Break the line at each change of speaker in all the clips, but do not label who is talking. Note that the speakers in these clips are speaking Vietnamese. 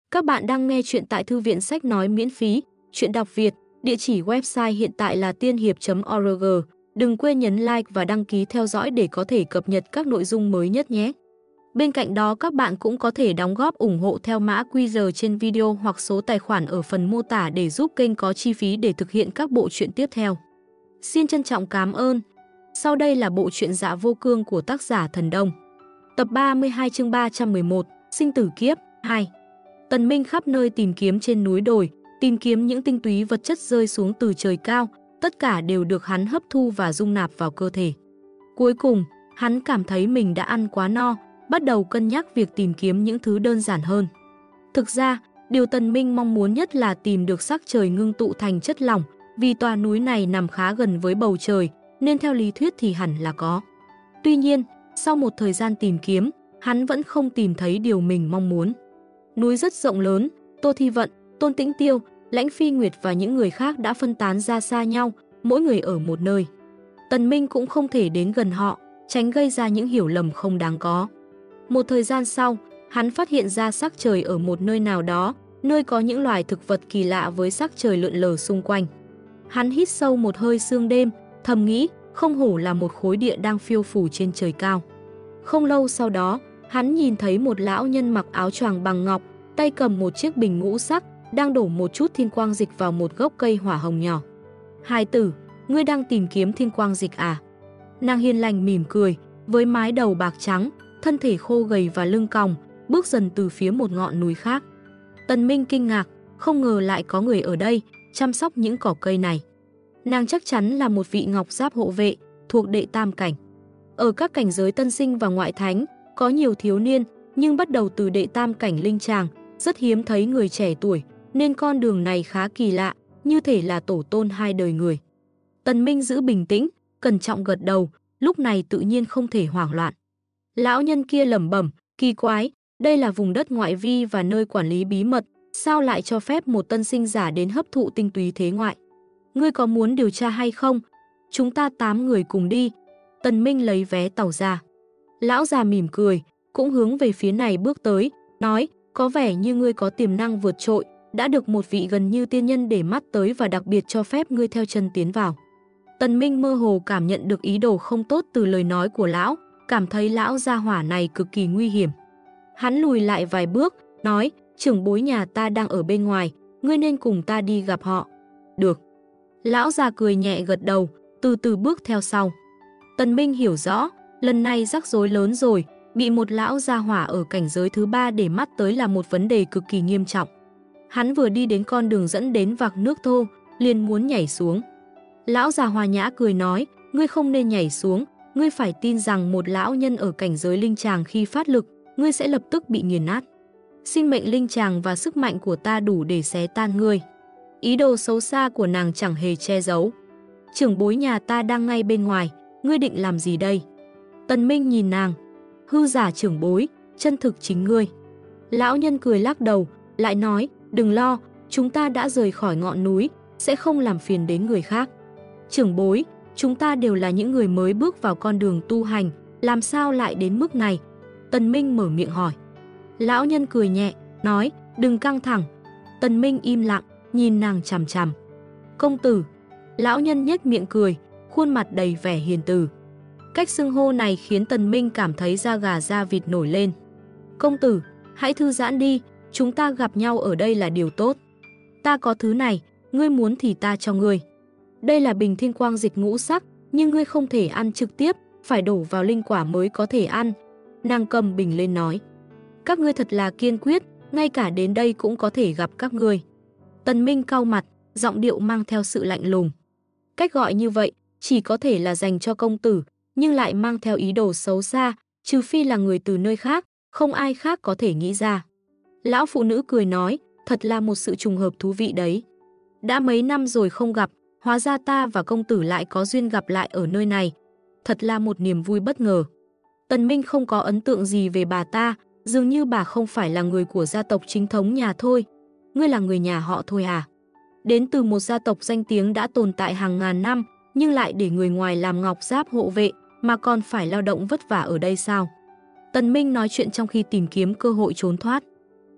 Các bạn đang nghe chuyện tại Thư viện Sách Nói miễn phí, chuyện đọc Việt, địa chỉ website hiện tại là tiên hiệp.org. Đừng quên nhấn like và đăng ký theo dõi để có thể cập nhật các nội dung mới nhất nhé. Bên cạnh đó các bạn cũng có thể đóng góp ủng hộ theo mã QR trên video hoặc số tài khoản ở phần mô tả để giúp kênh có chi phí để thực hiện các bộ truyện tiếp theo. Xin trân trọng cảm ơn. Sau đây là bộ truyện Dạ Vô Cương của tác giả Thần Đông. Tập 32 chương 311, Sinh tử kiếp 2. Tần Minh khắp nơi tìm kiếm trên núi đồi, tìm kiếm những tinh túy vật chất rơi xuống từ trời cao, tất cả đều được hắn hấp thu và dung nạp vào cơ thể. Cuối cùng, hắn cảm thấy mình đã ăn quá no, bắt đầu cân nhắc việc tìm kiếm những thứ đơn giản hơn. Thực ra, điều Tần Minh mong muốn nhất là tìm được sắc trời ngưng tụ thành chất lỏng, vì tòa núi này nằm khá gần với bầu trời, nên theo lý thuyết thì hẳn là có. Tuy nhiên, sau một thời gian tìm kiếm, hắn vẫn không tìm thấy điều mình mong muốn. Núi rất rộng lớn, Tô Thi Vận, Tôn Tĩnh Tiêu, Lãnh Phi Nguyệt và những người khác đã phân tán ra xa nhau, mỗi người ở một nơi. Tần Minh cũng không thể đến gần họ, tránh gây ra những hiểu lầm không đáng có. Một thời gian sau, hắn phát hiện ra sắc trời ở một nơi nào đó, nơi có những loài thực vật kỳ lạ với sắc trời lượn lờ xung quanh. Hắn hít sâu một hơi sương đêm, thầm nghĩ, không hổ là một khối địa đang phiêu phù trên trời cao. Không lâu sau đó, hắn nhìn thấy một lão nhân mặc áo choàng bằng ngọc, tay cầm một chiếc bình ngũ sắc, đang đổ một chút thiên quang dịch vào một gốc cây hỏa hồng nhỏ. Hài tử, ngươi đang tìm kiếm thiên quang dịch à? Nàng hiền lành mỉm cười, với mái đầu bạc trắng, thân thể khô gầy và lưng còng, bước dần từ phía một ngọn núi khác. Tần Minh kinh ngạc, không ngờ lại có người ở đây, chăm sóc những cỏ cây này. Nàng chắc chắn là một vị ngọc giáp hộ vệ, thuộc đệ tam cảnh. Ở các cảnh giới tân sinh và ngoại thánh, có nhiều thiếu niên, nhưng bắt đầu từ đệ tam cảnh linh tràng, rất hiếm thấy người trẻ tuổi, nên con đường này khá kỳ lạ, như thể là tổ tôn hai đời người. Tần Minh giữ bình tĩnh, cẩn trọng gật đầu, lúc này tự nhiên không thể hoảng loạn. Lão nhân kia lẩm bẩm, kỳ quái, đây là vùng đất ngoại vi và nơi quản lý bí mật, sao lại cho phép một tân sinh giả đến hấp thụ tinh túy thế ngoại? Ngươi có muốn điều tra hay không? Chúng ta 8 người cùng đi. Tần Minh lấy vé tàu ra. Lão già mỉm cười, cũng hướng về phía này bước tới, nói, có vẻ như ngươi có tiềm năng vượt trội, đã được một vị gần như tiên nhân để mắt tới và đặc biệt cho phép ngươi theo chân tiến vào. Tần Minh mơ hồ cảm nhận được ý đồ không tốt từ lời nói của lão, cảm thấy lão gia hỏa này cực kỳ nguy hiểm. Hắn lùi lại vài bước, nói, trưởng bối nhà ta đang ở bên ngoài, ngươi nên cùng ta đi gặp họ. Được. Lão già cười nhẹ gật đầu, từ từ bước theo sau. Tần Minh hiểu rõ, lần này rắc rối lớn rồi, bị một lão gia hỏa ở cảnh giới thứ 3 để mắt tới là một vấn đề cực kỳ nghiêm trọng. Hắn vừa đi đến con đường dẫn đến vạc nước thô, liền muốn nhảy xuống. Lão già hòa nhã cười nói, ngươi không nên nhảy xuống, ngươi phải tin rằng một lão nhân ở cảnh giới linh tràng khi phát lực, ngươi sẽ lập tức bị nghiền nát. Sinh mệnh linh tràng và sức mạnh của ta đủ để xé tan ngươi. Ý đồ xấu xa của nàng chẳng hề che giấu. Trưởng bối nhà ta đang ngay bên ngoài, ngươi định làm gì đây? Tần Minh nhìn nàng, hư giả trưởng bối, chân thực chính ngươi. Lão nhân cười lắc đầu, lại nói, đừng lo, chúng ta đã rời khỏi ngọn núi, sẽ không làm phiền đến người khác. Trưởng bối, chúng ta đều là những người mới bước vào con đường tu hành, làm sao lại đến mức này? Tần Minh mở miệng hỏi. Lão nhân cười nhẹ, nói, đừng căng thẳng. Tần Minh im lặng, nhìn nàng chằm chằm. Công tử. Lão nhân nhếch miệng cười, khuôn mặt đầy vẻ hiền từ. Cách xưng hô này khiến Tần Minh cảm thấy da gà da vịt nổi lên. Công tử, hãy thư giãn đi, chúng ta gặp nhau ở đây là điều tốt. Ta có thứ này, ngươi muốn thì ta cho ngươi. Đây là bình thiên quang dịch ngũ sắc, nhưng ngươi không thể ăn trực tiếp, phải đổ vào linh quả mới có thể ăn. Nàng cầm bình lên nói. Các ngươi thật là kiên quyết, ngay cả đến đây cũng có thể gặp các ngươi. Tần Minh cau mặt, giọng điệu mang theo sự lạnh lùng. Cách gọi như vậy chỉ có thể là dành cho công tử, nhưng lại mang theo ý đồ xấu xa, trừ phi là người từ nơi khác, không ai khác có thể nghĩ ra. Lão phụ nữ cười nói, thật là một sự trùng hợp thú vị đấy. Đã mấy năm rồi không gặp, hóa ra ta và công tử lại có duyên gặp lại ở nơi này. Thật là một niềm vui bất ngờ. Tần Minh không có ấn tượng gì về bà ta, dường như bà không phải là người của gia tộc chính thống nhà thôi. Ngươi là người nhà họ thôi à? Đến từ một gia tộc danh tiếng đã tồn tại hàng ngàn năm, nhưng lại để người ngoài làm ngọc giáp hộ vệ, mà còn phải lao động vất vả ở đây sao? Tần Minh nói chuyện trong khi tìm kiếm cơ hội trốn thoát.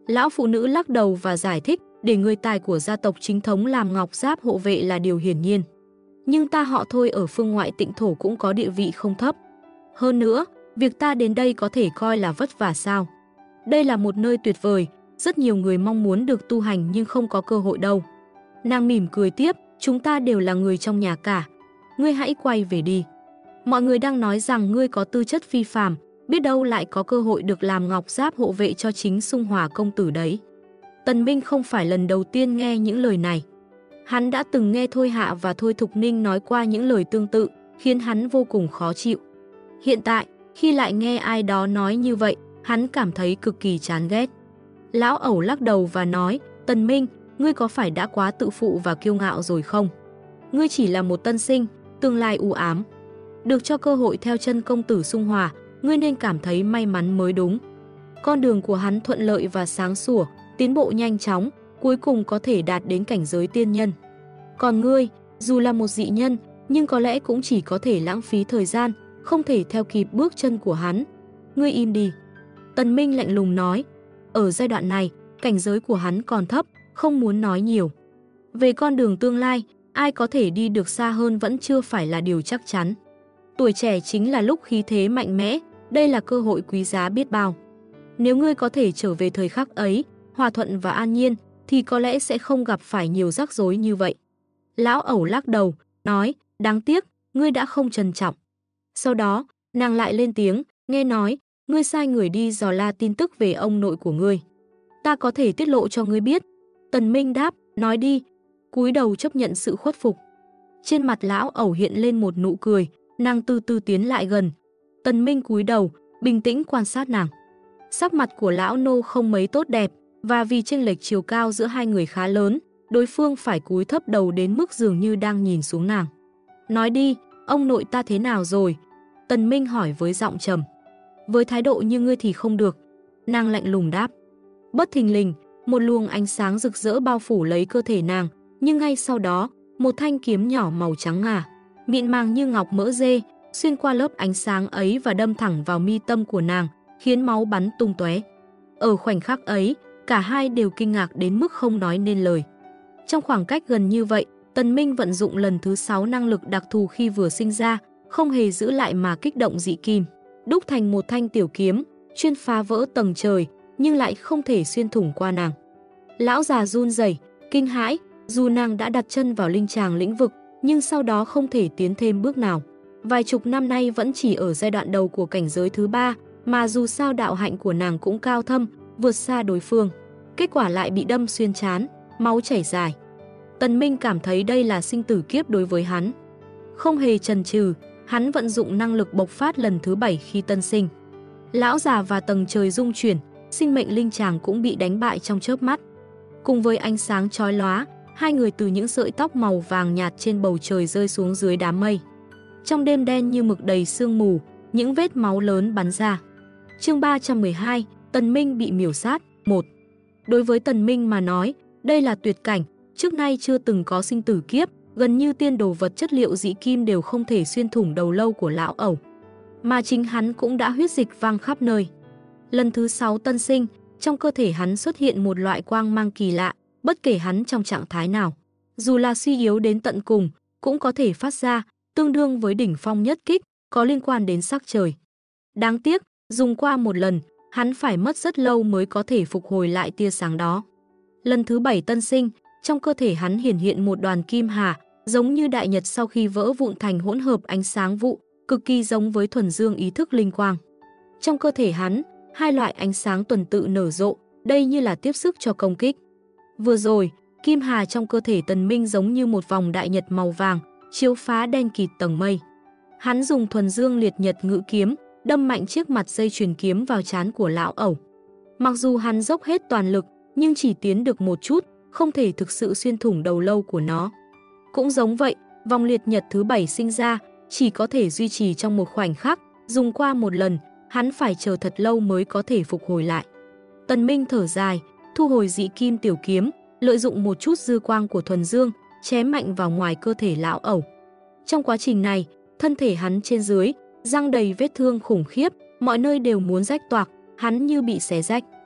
Lão phụ nữ lắc đầu và giải thích, để người tài của gia tộc chính thống làm ngọc giáp hộ vệ là điều hiển nhiên. Nhưng ta họ Thôi ở phương ngoại tịnh thổ cũng có địa vị không thấp. Hơn nữa, việc ta đến đây có thể coi là vất vả sao? Đây là một nơi tuyệt vời, rất nhiều người mong muốn được tu hành nhưng không có cơ hội đâu. Nàng mỉm cười tiếp, chúng ta đều là người trong nhà cả. Ngươi hãy quay về đi. Mọi người đang nói rằng ngươi có tư chất phi phàm, biết đâu lại có cơ hội được làm ngọc giáp hộ vệ cho chính Xung Hỏa công tử đấy. Tần Minh không phải lần đầu tiên nghe những lời này. Hắn đã từng nghe Thôi Hạ và Thôi Thục Ninh nói qua những lời tương tự, khiến hắn vô cùng khó chịu. Hiện tại, khi lại nghe ai đó nói như vậy, hắn cảm thấy cực kỳ chán ghét. Lão ẩu lắc đầu và nói, Tần Minh, ngươi có phải đã quá tự phụ và kiêu ngạo rồi không? Ngươi chỉ là một tân sinh, tương lai u ám. Được cho cơ hội theo chân công tử Xung Hỏa, ngươi nên cảm thấy may mắn mới đúng. Con đường của hắn thuận lợi và sáng sủa, tiến bộ nhanh chóng, cuối cùng có thể đạt đến cảnh giới tiên nhân. Còn ngươi, dù là một dị nhân, nhưng có lẽ cũng chỉ có thể lãng phí thời gian, không thể theo kịp bước chân của hắn. Ngươi im đi. Tần Minh lạnh lùng nói. Ở giai đoạn này, cảnh giới của hắn còn thấp, không muốn nói nhiều. Về con đường tương lai, ai có thể đi được xa hơn vẫn chưa phải là điều chắc chắn. Tuổi trẻ chính là lúc khí thế mạnh mẽ, đây là cơ hội quý giá biết bao. Nếu ngươi có thể trở về thời khắc ấy, hòa thuận và an nhiên, thì có lẽ sẽ không gặp phải nhiều rắc rối như vậy. Lão ẩu lắc đầu, nói, đáng tiếc, ngươi đã không trân trọng. Sau đó, nàng lại lên tiếng, nghe nói, ngươi sai người đi dò la tin tức về ông nội của ngươi. Ta có thể tiết lộ cho ngươi biết. Tần Minh đáp, nói đi, cúi đầu chấp nhận sự khuất phục. Trên mặt lão ẩu hiện lên một nụ cười, nàng từ từ tiến lại gần. Tần Minh cúi đầu, bình tĩnh quan sát nàng. Sắc mặt của lão nô không mấy tốt đẹp, và vì chênh lệch chiều cao giữa hai người khá lớn, đối phương phải cúi thấp đầu đến mức dường như đang nhìn xuống nàng. Nói đi, ông nội ta thế nào rồi? Tần Minh hỏi với giọng trầm. Với thái độ như ngươi thì không được. Nàng lạnh lùng đáp. Bất thình lình, một luồng ánh sáng rực rỡ bao phủ lấy cơ thể nàng, nhưng ngay sau đó, một thanh kiếm nhỏ màu trắng ngà, mịn màng như ngọc mỡ dê, xuyên qua lớp ánh sáng ấy và đâm thẳng vào mi tâm của nàng, khiến máu bắn tung tóe. Ở khoảnh khắc ấy, cả hai đều kinh ngạc đến mức không nói nên lời. Trong khoảng cách gần như vậy, Tần Minh vận dụng lần thứ 6 năng lực đặc thù khi vừa sinh ra, không hề giữ lại mà kích động dị kim, đúc thành một thanh tiểu kiếm, chuyên phá vỡ tầng trời, nhưng lại không thể xuyên thủng qua nàng. Lão già run rẩy, kinh hãi, dù nàng đã đặt chân vào linh tràng lĩnh vực, nhưng sau đó không thể tiến thêm bước nào. Vài chục năm nay vẫn chỉ ở giai đoạn đầu của cảnh giới thứ 3, mà dù sao đạo hạnh của nàng cũng cao thâm, vượt xa đối phương. Kết quả lại bị đâm xuyên trán, máu chảy dài. Tần Minh cảm thấy đây là sinh tử kiếp đối với hắn. Không hề chần chừ, hắn vận dụng năng lực bộc phát lần thứ 7 khi tân sinh. Lão già và tầng trời rung chuyển, sinh mệnh linh tràng cũng bị đánh bại trong chớp mắt. Cùng với ánh sáng chói lóa, hai người từ những sợi tóc màu vàng nhạt trên bầu trời rơi xuống dưới đám mây. Trong đêm đen như mực đầy sương mù, những vết máu lớn bắn ra. Chương 312, Tần Minh bị miểu sát, 1. Đối với Tần Minh mà nói, đây là tuyệt cảnh, trước nay chưa từng có sinh tử kiếp, gần như tiên đồ vật chất liệu dị kim đều không thể xuyên thủng đầu lâu của lão ẩu. Mà chính hắn cũng đã huyết dịch văng khắp nơi. Lần thứ 6 tân sinh, trong cơ thể hắn xuất hiện một loại quang mang kỳ lạ, bất kể hắn trong trạng thái nào. Dù là suy yếu đến tận cùng, cũng có thể phát ra, tương đương với đỉnh phong nhất kích, có liên quan đến sắc trời. Đáng tiếc, dùng qua một lần, hắn phải mất rất lâu mới có thể phục hồi lại tia sáng đó. Lần thứ 7 tân sinh, trong cơ thể hắn hiển hiện một đoàn kim hà, giống như đại nhật sau khi vỡ vụn thành hỗn hợp ánh sáng vụ, cực kỳ giống với thuần dương ý thức linh quang. Trong cơ thể hắn, hai loại ánh sáng tuần tự nở rộ, đây như là tiếp sức cho công kích. Vừa rồi, kim hà trong cơ thể Tần Minh giống như một vòng đại nhật màu vàng, chiếu phá đen kịt tầng mây. Hắn dùng thuần dương liệt nhật ngự kiếm, đâm mạnh chiếc mặt dây chuyền kiếm vào trán của lão ẩu. Mặc dù hắn dốc hết toàn lực, nhưng chỉ tiến được một chút, không thể thực sự xuyên thủng đầu lâu của nó. Cũng giống vậy, vòng liệt nhật thứ 7 sinh ra, chỉ có thể duy trì trong một khoảnh khắc, dùng qua một lần, hắn phải chờ thật lâu mới có thể phục hồi lại. Tần Minh thở dài, thu hồi dị kim tiểu kiếm, lợi dụng một chút dư quang của thuần dương, chém mạnh vào ngoài cơ thể lão ẩu. Trong quá trình này, thân thể hắn trên dưới, răng đầy vết thương khủng khiếp, mọi nơi đều muốn rách toạc, hắn như bị xé rách.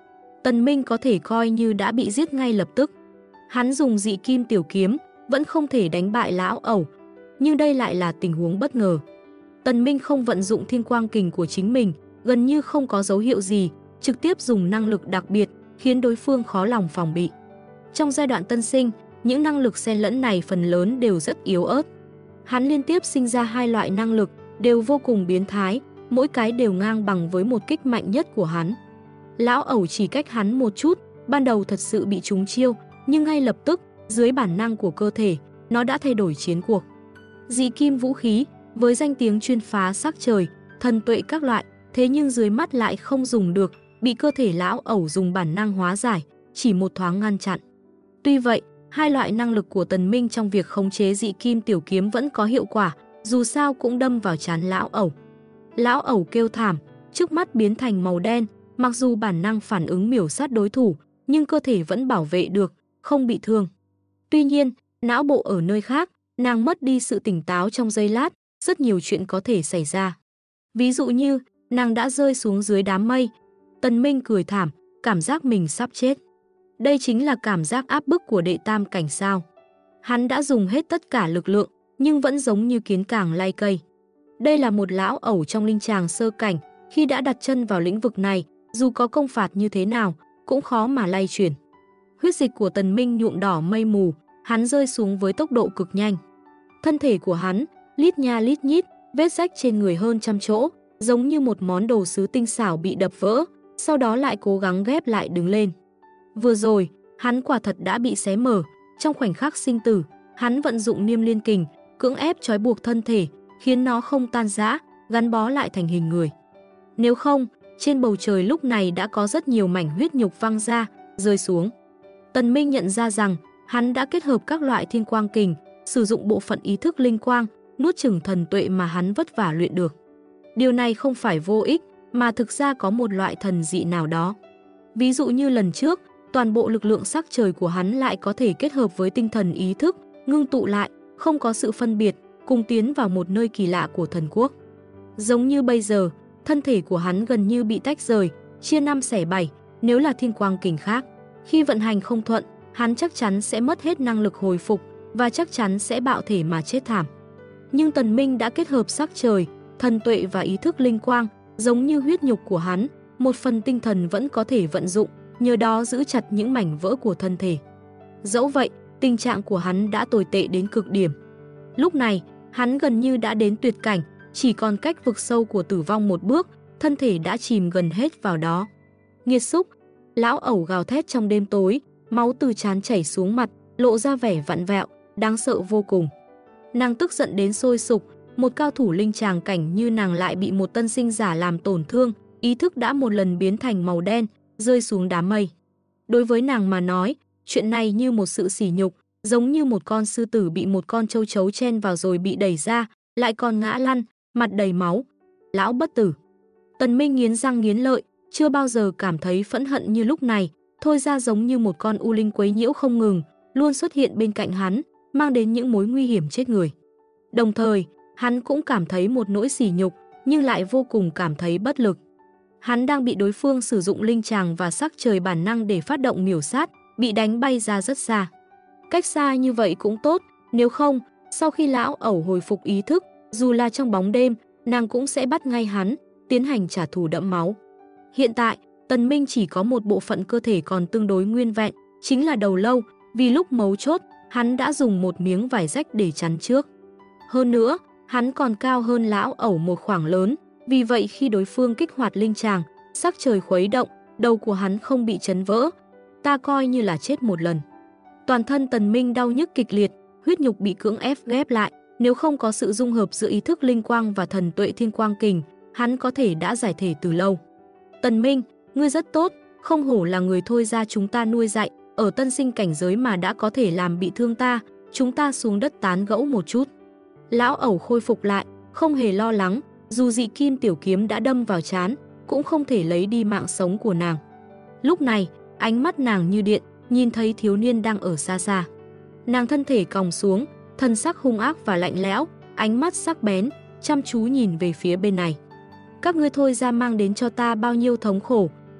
Tần Minh có thể coi như đã bị giết ngay lập tức. Hắn dùng dị kim tiểu kiếm, vẫn không thể đánh bại lão ẩu. Nhưng đây lại là tình huống bất ngờ. Tần Minh không vận dụng thiên quang kình của chính mình, gần như không có dấu hiệu gì, trực tiếp dùng năng lực đặc biệt, khiến đối phương khó lòng phòng bị. Trong giai đoạn tân sinh, những năng lực xen lẫn này phần lớn đều rất yếu ớt. Hắn liên tiếp sinh ra 2 loại năng lực, đều vô cùng biến thái, mỗi cái đều ngang bằng với một kích mạnh nhất của hắn. Lão ẩu chỉ cách hắn một chút, ban đầu thật sự bị trúng chiêu, nhưng ngay lập tức, dưới bản năng của cơ thể, nó đã thay đổi chiến cuộc. Dị kim vũ khí, với danh tiếng chuyên phá sắc trời, thần tuệ các loại, thế nhưng dưới mắt lại không dùng được, bị cơ thể lão ẩu dùng bản năng hóa giải, chỉ một thoáng ngăn chặn. Tuy vậy, 2 loại năng lực của Tần Minh trong việc khống chế dị kim tiểu kiếm vẫn có hiệu quả, dù sao cũng đâm vào trán lão ẩu. Lão ẩu kêu thảm, trước mắt biến thành màu đen, mặc dù bản năng phản ứng miểu sát đối thủ, nhưng cơ thể vẫn bảo vệ được, không bị thương. Tuy nhiên, não bộ ở nơi khác, nàng mất đi sự tỉnh táo trong giây lát, rất nhiều chuyện có thể xảy ra. Ví dụ như, nàng đã rơi xuống dưới đám mây. Tần Minh cười thảm, cảm giác mình sắp chết. Đây chính là cảm giác áp bức của đệ tam cảnh sao. Hắn đã dùng hết tất cả lực lượng, nhưng vẫn giống như kiến càng lay cây. Đây là một lão ẩu trong linh tràng sơ cảnh, khi đã đặt chân vào lĩnh vực này, dù có công phạt như thế nào, cũng khó mà lay chuyển. Huyết dịch của Tần Minh nhuộm đỏ mây mù, hắn rơi xuống với tốc độ cực nhanh. Thân thể của hắn, lít nha lít nhít, vết rách trên người hơn 100 chỗ, giống như một món đồ sứ tinh xảo bị đập vỡ, sau đó lại cố gắng ghép lại đứng lên. Vừa rồi, hắn quả thật đã bị xé mở, trong khoảnh khắc sinh tử, hắn vận dụng Niêm Liên Kình, cưỡng ép trói buộc thân thể, khiến nó không tan rã, gắn bó lại thành hình người. Nếu không, trên bầu trời lúc này đã có rất nhiều mảnh huyết nhục văng ra, rơi xuống. Tần Minh nhận ra rằng, hắn đã kết hợp các loại thiên quang kình, sử dụng bộ phận ý thức linh quang, nuốt chửng thần tuệ mà hắn vất vả luyện được. Điều này không phải vô ích, mà thực ra có một loại thần dị nào đó. Ví dụ như lần trước, toàn bộ lực lượng sắc trời của hắn lại có thể kết hợp với tinh thần ý thức, ngưng tụ lại, không có sự phân biệt, cùng tiến vào một nơi kỳ lạ của thần quốc. Giống như bây giờ, thân thể của hắn gần như bị tách rời, chia 5 xẻ 7, nếu là thiên quang kình khác. Khi vận hành không thuận, hắn chắc chắn sẽ mất hết năng lực hồi phục và chắc chắn sẽ bạo thể mà chết thảm. Nhưng Tần Minh đã kết hợp sắc trời, thần tuệ và ý thức linh quang, giống như huyết nhục của hắn, một phần tinh thần vẫn có thể vận dụng, nhờ đó giữ chặt những mảnh vỡ của thân thể. Dẫu vậy, tình trạng của hắn đã tồi tệ đến cực điểm. Lúc này, hắn gần như đã đến tuyệt cảnh, chỉ còn cách vực sâu của tử vong một bước, thân thể đã chìm gần hết vào đó. Nghiệt xúc, lão ẩu gào thét trong đêm tối, máu từ trán chảy xuống mặt, lộ ra vẻ vặn vẹo, đáng sợ vô cùng. Nàng tức giận đến sôi sục, một cao thủ linh tràng cảnh như nàng lại bị một tân sinh giả làm tổn thương, ý thức đã một lần biến thành màu đen, rơi xuống đám mây. Đối với nàng mà nói, chuyện này như một sự sỉ nhục, giống như một con sư tử bị một con châu chấu chen vào rồi bị đẩy ra, lại còn ngã lăn, mặt đầy máu. Lão bất tử. Tần Minh nghiến răng nghiến lợi, chưa bao giờ cảm thấy phẫn hận như lúc này, thôi ra giống như một con u linh quấy nhiễu không ngừng, luôn xuất hiện bên cạnh hắn, mang đến những mối nguy hiểm chết người. Đồng thời, hắn cũng cảm thấy một nỗi sỉ nhục, nhưng lại vô cùng cảm thấy bất lực. Hắn đang bị đối phương sử dụng linh tràng và sắc trời bản năng để phát động miểu sát, bị đánh bay ra rất xa. Cách xa như vậy cũng tốt, nếu không, sau khi lão ẩu hồi phục ý thức, dù là trong bóng đêm, nàng cũng sẽ bắt ngay hắn, tiến hành trả thù đẫm máu. Hiện tại, Tần Minh chỉ có một bộ phận cơ thể còn tương đối nguyên vẹn, chính là đầu lâu, vì lúc mấu chốt, hắn đã dùng một miếng vải rách để chắn trước. Hơn nữa, hắn còn cao hơn lão ẩu một khoảng lớn, vì vậy khi đối phương kích hoạt linh tràng, sắc trời khuấy động, đầu của hắn không bị chấn vỡ, ta coi như là chết một lần. Toàn thân Tần Minh đau nhức kịch liệt, huyết nhục bị cưỡng ép ghép lại, nếu không có sự dung hợp giữa ý thức linh quang và thần tuệ thiên quang kình, hắn có thể đã giải thể từ lâu. Tần Minh, ngươi rất tốt, không hổ là người thôi ra chúng ta nuôi dạy, ở tân sinh cảnh giới mà đã có thể làm bị thương ta, chúng ta xuống đất tán gẫu một chút. Lão ẩu khôi phục lại, không hề lo lắng, dù dị kim tiểu kiếm đã đâm vào trán, cũng không thể lấy đi mạng sống của nàng. Lúc này, ánh mắt nàng như điện, nhìn thấy thiếu niên đang ở xa xa. Nàng thân thể còng xuống, thân sắc hung ác và lạnh lẽo, ánh mắt sắc bén, chăm chú nhìn về phía bên này. Các ngươi thôi ra mang đến cho ta bao nhiêu thống khổ,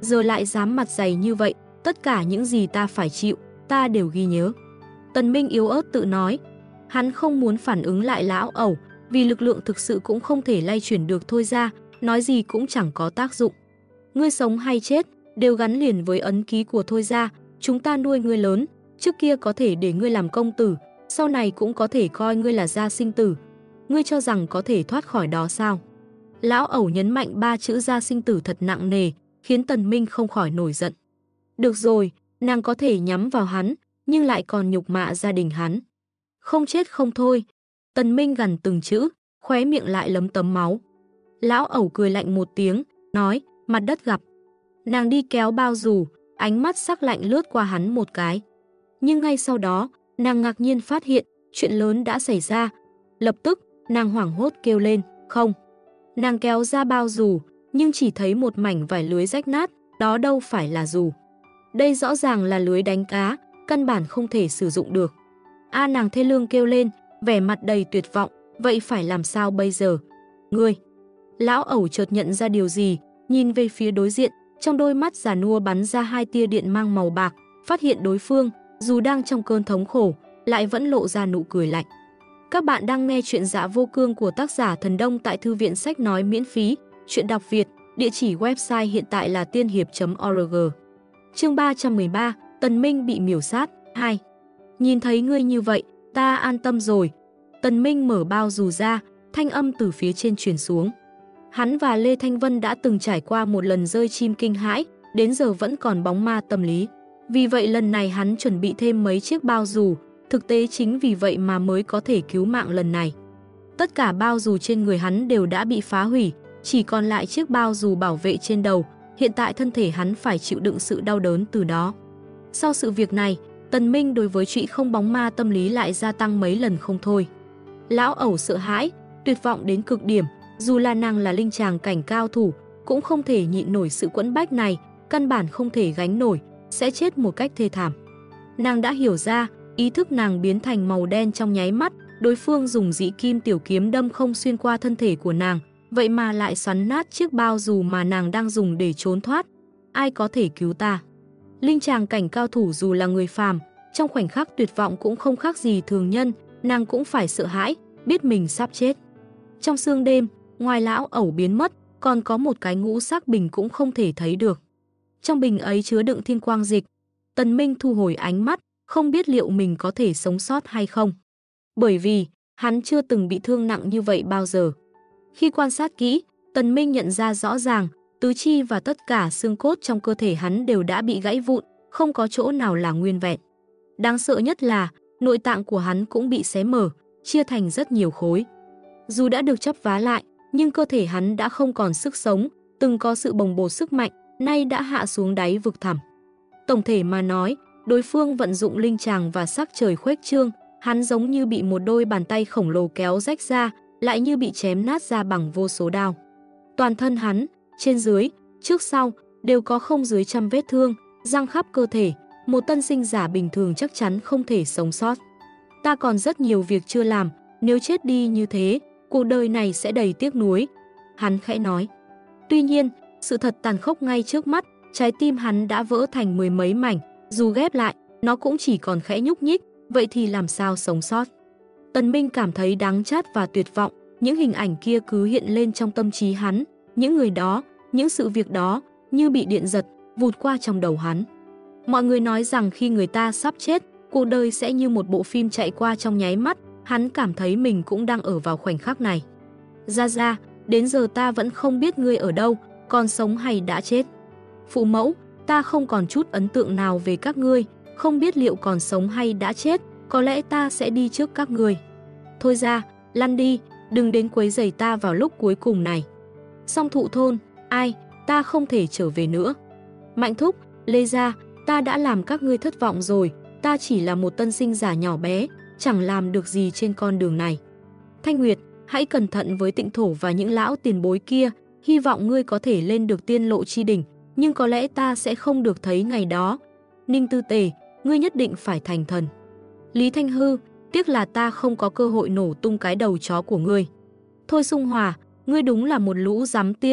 giờ lại dám mặt dày như vậy, tất cả những gì ta phải chịu, ta đều ghi nhớ. Tần Minh yếu ớt tự nói. Hắn không muốn phản ứng lại lão ẩu, vì lực lượng thực sự cũng không thể lay chuyển được Thôi Gia, nói gì cũng chẳng có tác dụng. Ngươi sống hay chết, đều gắn liền với ấn ký của Thôi Gia, chúng ta nuôi ngươi lớn, trước kia có thể để ngươi làm công tử, sau này cũng có thể coi ngươi là gia sinh tử. Ngươi cho rằng có thể thoát khỏi đó sao? Lão ẩu nhấn mạnh 3 chữ gia sinh tử thật nặng nề, khiến Tần Minh không khỏi nổi giận. Được rồi, nàng có thể nhắm vào hắn, nhưng lại còn nhục mạ gia đình hắn. Không chết không thôi. Tần Minh gằn từng chữ, khóe miệng lại lấm tấm máu. Lão ẩu cười lạnh một tiếng, nói, mặt đất gặp. Nàng đi kéo bao dù, ánh mắt sắc lạnh lướt qua hắn một cái. Nhưng ngay sau đó, nàng ngạc nhiên phát hiện, chuyện lớn đã xảy ra. Lập tức, nàng hoảng hốt kêu lên, không. Nàng kéo ra bao dù, nhưng chỉ thấy một mảnh vải lưới rách nát, đó đâu phải là dù. Đây rõ ràng là lưới đánh cá, căn bản không thể sử dụng được. Nàng thê lương kêu lên, vẻ mặt đầy tuyệt vọng, vậy phải làm sao bây giờ? Ngươi! Lão ẩu chợt nhận ra điều gì, nhìn về phía đối diện, trong đôi mắt già nua bắn ra 2 tia điện mang màu bạc, phát hiện đối phương, dù đang trong cơn thống khổ, lại vẫn lộ ra nụ cười lạnh. Các bạn đang nghe chuyện Dạ Vô Cương của tác giả Thần Đông tại Thư viện Sách Nói miễn phí, chuyện đọc Việt, địa chỉ website hiện tại là tiên hiệp.org. Chương 313, Tần Minh bị miểu sát, 2. Nhìn thấy ngươi như vậy, ta an tâm rồi. Tần Minh mở bao dù ra, thanh âm từ phía trên truyền xuống. Hắn và Lê Thanh Vân đã từng trải qua một lần rơi chim kinh hãi, đến giờ vẫn còn bóng ma tâm lý. Vì vậy lần này hắn chuẩn bị thêm mấy chiếc bao dù, thực tế chính vì vậy mà mới có thể cứu mạng lần này. Tất cả bao dù trên người hắn đều đã bị phá hủy, chỉ còn lại chiếc bao dù bảo vệ trên đầu, hiện tại thân thể hắn phải chịu đựng sự đau đớn từ đó. Sau sự việc này, Tần Minh đối với chuyện không bóng ma tâm lý lại gia tăng mấy lần không thôi. Lão ẩu sợ hãi, tuyệt vọng đến cực điểm, dù là nàng là linh tràng cảnh cao thủ, cũng không thể nhịn nổi sự quẫn bách này, căn bản không thể gánh nổi, sẽ chết một cách thê thảm. Nàng đã hiểu ra, ý thức nàng biến thành màu đen trong nháy mắt, đối phương dùng dĩ kim tiểu kiếm đâm không xuyên qua thân thể của nàng, vậy mà lại xoắn nát chiếc bao dù mà nàng đang dùng để trốn thoát. Ai có thể cứu ta? Linh tràng cảnh cao thủ dù là người phàm, trong khoảnh khắc tuyệt vọng cũng không khác gì thường nhân, nàng cũng phải sợ hãi, biết mình sắp chết. Trong sương đêm, ngoài lão ẩu biến mất, còn có một cái ngũ sắc bình cũng không thể thấy được. Trong bình ấy chứa đựng thiên quang dịch. Tần Minh thu hồi ánh mắt, không biết liệu mình có thể sống sót hay không. Bởi vì, hắn chưa từng bị thương nặng như vậy bao giờ. Khi quan sát kỹ, Tần Minh nhận ra rõ ràng, tứ chi và tất cả xương cốt trong cơ thể hắn đều đã bị gãy vụn, không có chỗ nào là nguyên vẹn. Đáng sợ nhất là, nội tạng của hắn cũng bị xé mở, chia thành rất nhiều khối. Dù đã được chắp vá lại, nhưng cơ thể hắn đã không còn sức sống, từng có sự bồng bột sức mạnh, nay đã hạ xuống đáy vực thẳm. Tổng thể mà nói, đối phương vận dụng linh tràng và sắc trời khuếch trương, hắn giống như bị một đôi bàn tay khổng lồ kéo rách ra, lại như bị chém nát ra bằng vô số đao. Toàn thân hắn, trên dưới, trước sau, đều có không dưới 100 vết thương, răng khắp cơ thể, một tân sinh giả bình thường chắc chắn không thể sống sót. Ta còn rất nhiều việc chưa làm, nếu chết đi như thế, cuộc đời này sẽ đầy tiếc nuối, hắn khẽ nói. Tuy nhiên, sự thật tàn khốc ngay trước mắt, trái tim hắn đã vỡ thành 10 mấy mảnh, dù ghép lại, nó cũng chỉ còn khẽ nhúc nhích, vậy thì làm sao sống sót? Tần Minh cảm thấy đắng chát và tuyệt vọng, những hình ảnh kia cứ hiện lên trong tâm trí hắn, những người đó, những sự việc đó, như bị điện giật, vụt qua trong đầu hắn. Mọi người nói rằng khi người ta sắp chết, cuộc đời sẽ như một bộ phim chạy qua trong nháy mắt, hắn cảm thấy mình cũng đang ở vào khoảnh khắc này. Gia Gia, đến giờ ta vẫn không biết ngươi ở đâu, còn sống hay đã chết. Phụ mẫu, ta không còn chút ấn tượng nào về các ngươi, không biết liệu còn sống hay đã chết, có lẽ ta sẽ đi trước các ngươi. Thôi ra, lăn đi, đừng đến quấy rầy ta vào lúc cuối cùng này. Song Thụ Thôn, ai, ta không thể trở về nữa. Mạnh Thúc, Lê Gia, ta đã làm các ngươi thất vọng rồi, ta chỉ là một tân sinh giả nhỏ bé, chẳng làm được gì trên con đường này. Thanh Nguyệt, hãy cẩn thận với Tịnh Thổ và những lão tiền bối kia, hy vọng ngươi có thể lên được tiên lộ chi đỉnh, nhưng có lẽ ta sẽ không được thấy ngày đó. Ninh Tư Tề, ngươi nhất định phải thành thần. Lý Thanh Hư, tiếc là ta không có cơ hội nổ tung cái đầu chó của ngươi. Thôi Sung Hòa, ngươi đúng là một lũ giám tiên,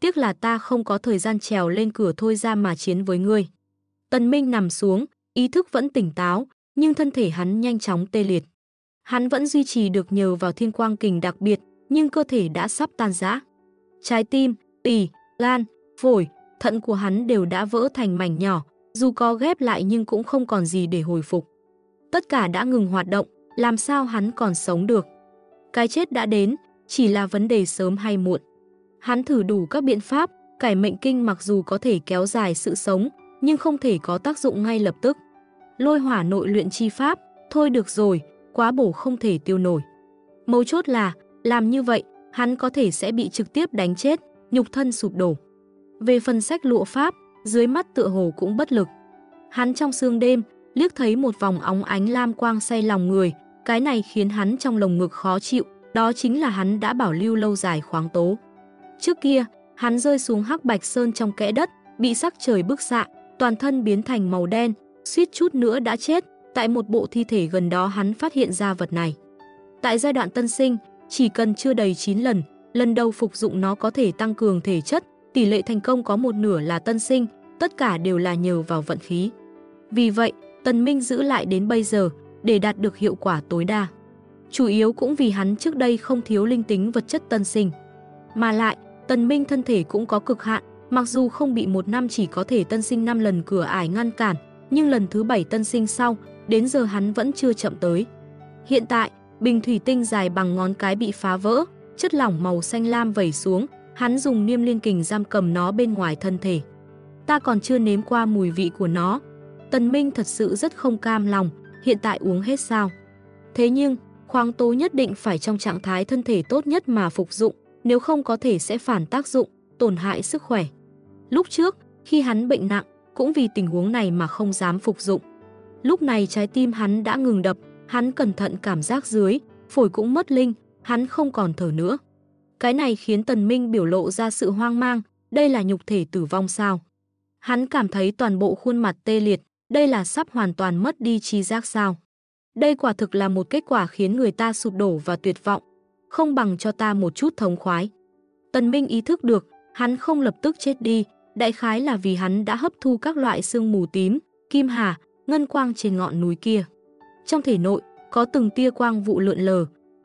tiếc là ta không có thời gian trèo lên cửa thôi ra mà chiến với ngươi. Tần Minh nằm xuống, ý thức vẫn tỉnh táo, nhưng thân thể hắn nhanh chóng tê liệt. Hắn vẫn duy trì được nhờ vào thiên quang kình đặc biệt, nhưng cơ thể đã sắp tan rã. Trái tim, tỳ, gan, phổi, thận của hắn đều đã vỡ thành mảnh nhỏ, dù có ghép lại nhưng cũng không còn gì để hồi phục. Tất cả đã ngừng hoạt động, làm sao hắn còn sống được? Cái chết đã đến, chỉ là vấn đề sớm hay muộn. Hắn thử đủ các biện pháp, cải mệnh kinh mặc dù có thể kéo dài sự sống, nhưng không thể có tác dụng ngay lập tức. Lôi hỏa nội luyện chi pháp, thôi được rồi, quá bổ không thể tiêu nổi. Mấu chốt là, làm như vậy, hắn có thể sẽ bị trực tiếp đánh chết, nhục thân sụp đổ. Về phần sách lụa pháp, dưới mắt tựa hồ cũng bất lực. Hắn trong sương đêm, liếc thấy một vòng óng ánh lam quang say lòng người, cái này khiến hắn trong lồng ngực khó chịu, đó chính là hắn đã bảo lưu lâu dài khoáng tố. Trước kia, hắn rơi xuống Hắc Bạch Sơn trong kẽ đất, bị sắc trời bức xạ, toàn thân biến thành màu đen, suýt chút nữa đã chết. Tại một bộ thi thể gần đó hắn phát hiện ra vật này. Tại giai đoạn tân sinh, chỉ cần chưa đầy 9 lần, lần đầu phục dụng nó có thể tăng cường thể chất, tỷ lệ thành công có một nửa là tân sinh, tất cả đều là nhờ vào vận khí. Vì vậy, Tần Minh giữ lại đến bây giờ, để đạt được hiệu quả tối đa. Chủ yếu cũng vì hắn trước đây không thiếu linh tính vật chất tân sinh. Mà lại, Tần Minh thân thể cũng có cực hạn, mặc dù không bị một năm chỉ có thể tân sinh 5 lần cửa ải ngăn cản, nhưng lần thứ 7 tân sinh sau, đến giờ hắn vẫn chưa chậm tới. Hiện tại, bình thủy tinh dài bằng ngón cái bị phá vỡ, chất lỏng màu xanh lam vẩy xuống, hắn dùng niêm liên kình giam cầm nó bên ngoài thân thể. Ta còn chưa nếm qua mùi vị của nó. Tần Minh thật sự rất không cam lòng, hiện tại uống hết sao? Thế nhưng, khoáng tố nhất định phải trong trạng thái thân thể tốt nhất mà phục dụng, nếu không có thể sẽ phản tác dụng, tổn hại sức khỏe. Lúc trước, khi hắn bệnh nặng, cũng vì tình huống này mà không dám phục dụng. Lúc này trái tim hắn đã ngừng đập, hắn cẩn thận cảm giác dưới, phổi cũng mất linh, hắn không còn thở nữa. Cái này khiến Tần Minh biểu lộ ra sự hoang mang, đây là nhục thể tử vong sao? Hắn cảm thấy toàn bộ khuôn mặt tê liệt, đây là sắp hoàn toàn mất đi trí giác sao? Đây quả thực là một kết quả khiến người ta sụp đổ và tuyệt vọng, không bằng cho ta một chút thống khoái. Tần Minh ý thức được, hắn không lập tức chết đi, đại khái là vì hắn đã hấp thu các loại sương mù tím, kim hà, ngân quang trên ngọn núi kia. Trong thể nội, có từng tia quang vụ lượn lờ.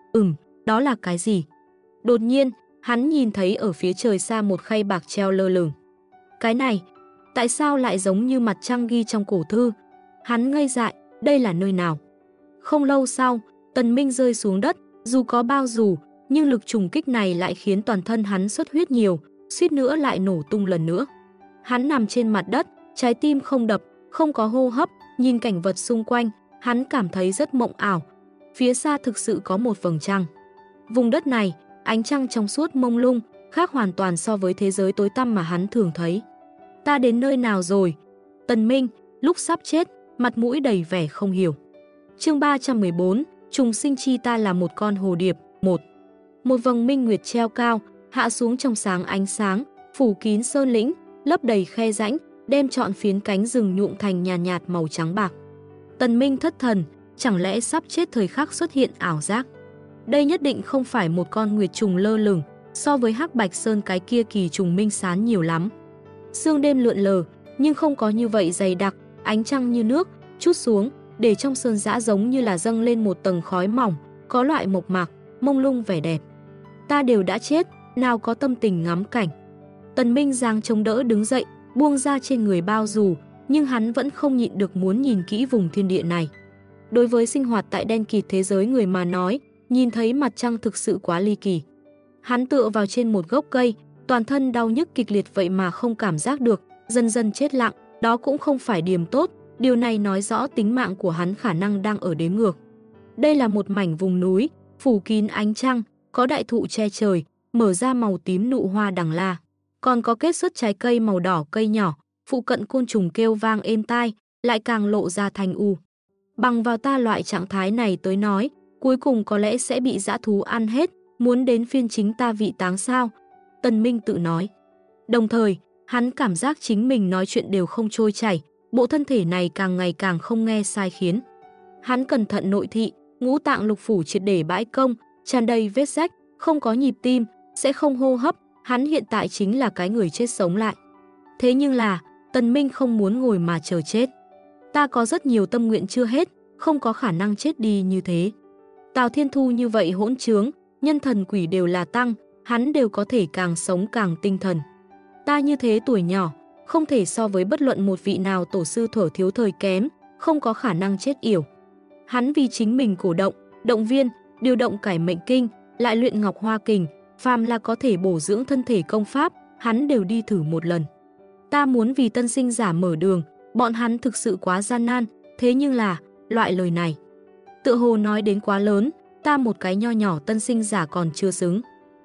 Đó là cái gì? Đột nhiên, hắn nhìn thấy ở phía trời xa một khay bạc treo lơ lửng. Cái này, tại sao lại giống như mặt trăng ghi trong cổ thư? Hắn ngây dại, đây là nơi nào? Không lâu sau, Tần Minh rơi xuống đất, dù có bao dù, nhưng lực trùng kích này lại khiến toàn thân hắn xuất huyết nhiều, suýt nữa lại nổ tung lần nữa. Hắn nằm trên mặt đất, trái tim không đập, không có hô hấp, nhìn cảnh vật xung quanh, hắn cảm thấy rất mộng ảo. Phía xa thực sự có một vầng trăng. Vùng đất này, ánh trăng trong suốt mông lung, khác hoàn toàn so với thế giới tối tăm mà hắn thường thấy. Ta đến nơi nào rồi? Tần Minh, lúc sắp chết, mặt mũi đầy vẻ không hiểu. Chương 314, trùng sinh chi ta là một con hồ điệp. Một vầng minh nguyệt treo cao, hạ xuống trong sáng ánh sáng, phủ kín sơn lĩnh, lấp đầy khe rãnh, đem trọn phiến cánh rừng nhuộm thành nhàn nhạt màu trắng bạc. Tần Minh thất thần, chẳng lẽ sắp chết thời khắc xuất hiện ảo giác? Đây nhất định không phải một con nguyệt trùng lơ lửng, so với Hắc Bạch Sơn cái kia kỳ trùng minh sán nhiều lắm. Sương đêm lượn lờ, nhưng không có như vậy dày đặc, ánh trăng như nước, chút xuống, để trong sơn dã giống như là dâng lên một tầng khói mỏng, có loại mộc mạc, mông lung vẻ đẹp. Ta đều đã chết, nào có tâm tình ngắm cảnh. Tần Minh giang chống đỡ đứng dậy, buông ra trên người bao dù, nhưng hắn vẫn không nhịn được muốn nhìn kỹ vùng thiên địa này. Đối với sinh hoạt tại đen kịt thế giới người mà nói, nhìn thấy mặt trăng thực sự quá ly kỳ. Hắn tựa vào trên một gốc cây, toàn thân đau nhức kịch liệt vậy mà không cảm giác được, dần dần chết lặng, đó cũng không phải điểm tốt, điều này nói rõ tính mạng của hắn khả năng đang ở đếm ngược. Đây là một mảnh vùng núi, phủ kín ánh trăng, có đại thụ che trời, mở ra màu tím nụ hoa đằng la. Còn có kết xuất trái cây màu đỏ cây nhỏ, phụ cận côn trùng kêu vang êm tai, lại càng lộ ra thanh u. Bằng vào ta loại trạng thái này tới nói, cuối cùng có lẽ sẽ bị dã thú ăn hết, muốn đến phiên chính ta vị táng sao? Tần Minh tự nói. Đồng thời, hắn cảm giác chính mình nói chuyện đều không trôi chảy, bộ thân thể này càng ngày càng không nghe sai khiến. Hắn cẩn thận nội thị, ngũ tạng lục phủ triệt để bãi công, tràn đầy vết rách, không có nhịp tim, sẽ không hô hấp, Hắn hiện tại chính là cái người chết sống lại. Thế nhưng là, Tần Minh không muốn ngồi mà chờ chết. Ta có rất nhiều tâm nguyện chưa hết, không có khả năng chết đi như thế. Tào Thiên Thu như vậy hỗn trướng, nhân thần quỷ đều là tăng, hắn đều có thể càng sống càng tinh thần. Ta như thế tuổi nhỏ, không thể so với bất luận một vị nào tổ sư thuở thiếu thời kém, không có khả năng chết yểu. Hắn vì chính mình cổ động, động viên, điều động cải mệnh kinh, lại luyện ngọc hoa kình, phàm là có thể bổ dưỡng thân thể công pháp, hắn đều đi thử một lần. Ta muốn vì tân sinh giả mở đường, bọn hắn thực sự quá gian nan, thế nhưng là, loại lời này tự hồ nói đến quá lớn, ta một cái nho nhỏ tân sinh giả còn chưa xứng.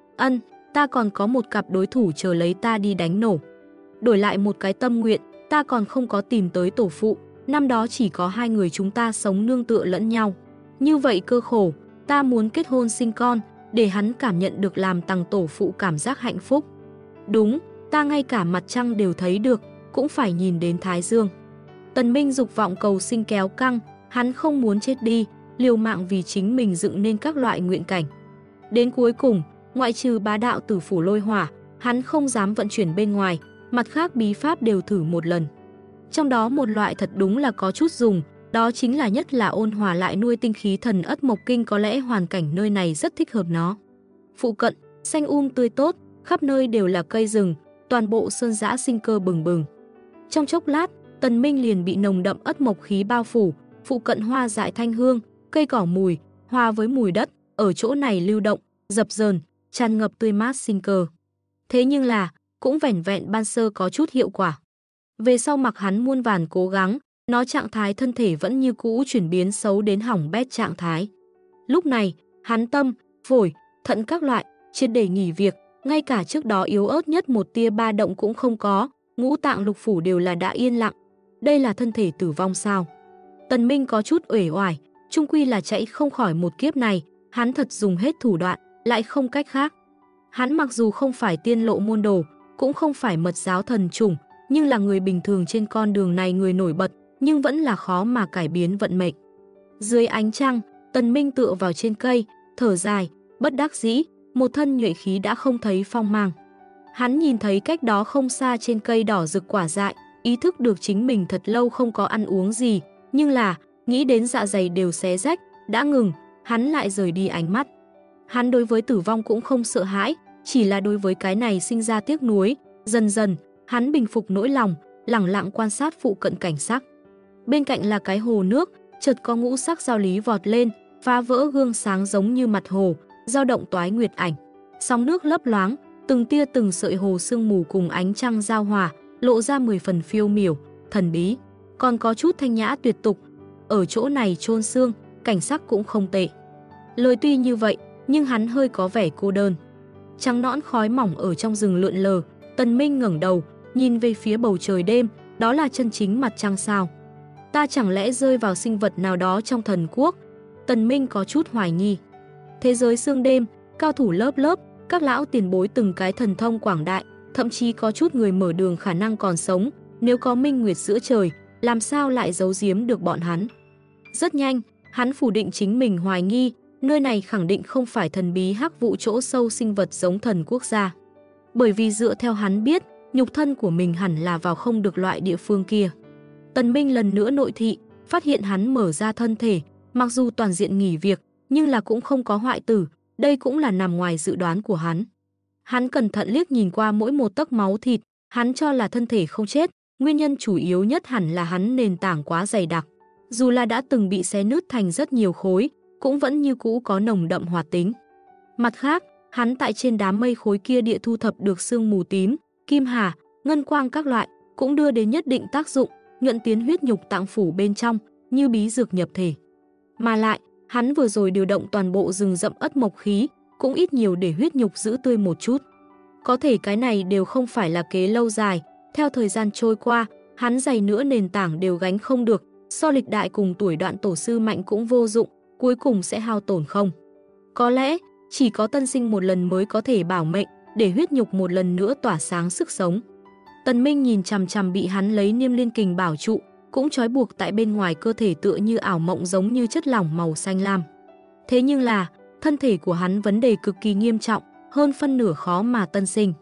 Ta còn có một cặp đối thủ chờ lấy ta đi đánh nổ. Đổi lại một cái tâm nguyện, ta còn không có tìm tới tổ phụ, năm đó chỉ có hai người chúng ta sống nương tựa lẫn nhau. Như vậy cơ khổ, ta muốn kết hôn sinh con, để hắn cảm nhận được làm tằng tổ phụ cảm giác hạnh phúc. Đúng, ta ngay cả mặt trăng đều thấy được, cũng phải nhìn đến Thái Dương. Tần Minh dục vọng cầu sinh kéo căng, hắn không muốn chết đi, liều mạng vì chính mình dựng nên các loại nguyện cảnh. Đến cuối cùng, ngoại trừ bá đạo tử phủ lôi hỏa, hắn không dám vận chuyển bên ngoài, mặt khác bí pháp đều thử một lần. Trong đó một loại thật đúng là có chút dùng, đó chính là nhất là ôn hòa lại nuôi tinh khí thần ất mộc kinh, có lẽ hoàn cảnh nơi này rất thích hợp nó. Phụ cận, xanh tươi tốt, khắp nơi đều là cây rừng, toàn bộ sơn dã sinh cơ bừng bừng. Trong chốc lát, Tần Minh liền bị nồng đậm ất mộc khí bao phủ, phụ cận hoa dại thanh hương, cây cỏ mùi, hòa với mùi đất, ở chỗ này lưu động, dập dờn, tràn ngập tươi mát sinh cơ. Thế nhưng là, cũng vẻn vẹn ban sơ có chút hiệu quả. Về sau mặc hắn muôn vàn cố gắng, nó trạng thái thân thể vẫn như cũ chuyển biến xấu đến hỏng bét trạng thái. Lúc này, hắn tâm, phổi, thận các loại, triệt để nghỉ việc, ngay cả trước đó yếu ớt nhất một tia ba động cũng không có, ngũ tạng lục phủ đều là đã yên lặng. Đây là thân thể tử vong sao? Tần Minh có chút uể oải, chung quy là chạy không khỏi một kiếp này, hắn thật dùng hết thủ đoạn, lại không cách khác. Hắn mặc dù không phải tiên lộ môn đồ, cũng không phải mật giáo thần trùng, nhưng là người bình thường trên con đường này, người nổi bật, nhưng vẫn là khó mà cải biến vận mệnh. Dưới ánh trăng, Tần Minh tựa vào trên cây, thở dài, bất đắc dĩ, một thân nhuệ khí đã không thấy phong mang. Hắn nhìn thấy cách đó không xa trên cây đỏ rực quả dại, ý thức được chính mình thật lâu không có ăn uống gì, nhưng là, nghĩ đến dạ dày đều xé rách, đã ngừng, hắn lại rời đi ánh mắt. Hắn đối với tử vong cũng không sợ hãi, chỉ là đối với cái này sinh ra tiếc nuối. Dần dần, hắn bình phục nỗi lòng, lẳng lặng quan sát phụ cận cảnh sắc. Bên cạnh là cái hồ nước, chợt có ngũ sắc giao lý vọt lên, phá vỡ gương sáng giống như mặt hồ, dao động toái nguyệt ảnh. Sóng nước lấp loáng, từng tia từng sợi hồ sương mù cùng ánh trăng giao hòa, lộ ra 10 phần phiêu miểu, thần bí, còn có chút thanh nhã tuyệt tục. Ở chỗ này chôn xương, cảnh sắc cũng không tệ. Lời tuy như vậy, nhưng hắn hơi có vẻ cô đơn. Trắng nõn khói mỏng ở trong rừng lượn lờ, Tần Minh ngẩng đầu, nhìn về phía bầu trời đêm, đó là chân chính mặt trăng sao? Ta chẳng lẽ rơi vào sinh vật nào đó trong thần quốc? Tần Minh có chút hoài nghi. Thế giới sương đêm, cao thủ lớp lớp, các lão tiền bối từng cái thần thông quảng đại, thậm chí có chút người mở đường khả năng còn sống, nếu có minh nguyệt giữa trời, làm sao lại giấu giếm được bọn hắn? Rất nhanh, hắn phủ định chính mình hoài nghi, nơi này khẳng định không phải thần bí hắc vụ chỗ sâu sinh vật giống thần quốc gia. Bởi vì dựa theo hắn biết, nhục thân của mình hẳn là vào không được loại địa phương kia. Tần Minh lần nữa nội thị, phát hiện hắn mở ra thân thể, mặc dù toàn diện nghỉ việc, nhưng là cũng không có hoại tử, đây cũng là nằm ngoài dự đoán của hắn. Hắn cẩn thận liếc nhìn qua mỗi một tấc máu thịt, hắn cho là thân thể không chết, nguyên nhân chủ yếu nhất hẳn là hắn nền tảng quá dày đặc. Dù là đã từng bị xé nứt thành rất nhiều khối, cũng vẫn như cũ có nồng đậm hoạt tính. Mặt khác, hắn tại trên đám mây khối kia địa thu thập được sương mù tím, kim hà, ngân quang các loại, cũng đưa đến nhất định tác dụng, nhuận tiến huyết nhục tạng phủ bên trong, như bí dược nhập thể. Mà lại, hắn vừa rồi điều động toàn bộ rừng rậm ất mộc khí, cũng ít nhiều để huyết nhục giữ tươi một chút. Có thể cái này đều không phải là kế lâu dài, theo thời gian trôi qua, hắn dày nữa nền tảng đều gánh không được, so lịch đại cùng tuổi đoạn tổ sư mạnh cũng vô dụng, cuối cùng sẽ hao tổn không. Có lẽ, chỉ có tân sinh một lần mới có thể bảo mệnh, để huyết nhục một lần nữa tỏa sáng sức sống. Tần Minh nhìn chằm chằm bị hắn lấy niêm liên kình bảo trụ, cũng trói buộc tại bên ngoài cơ thể tựa như ảo mộng giống như chất lỏng màu xanh lam. Thế nhưng là, thân thể của hắn vấn đề cực kỳ nghiêm trọng, hơn phân nửa khó mà tân sinh.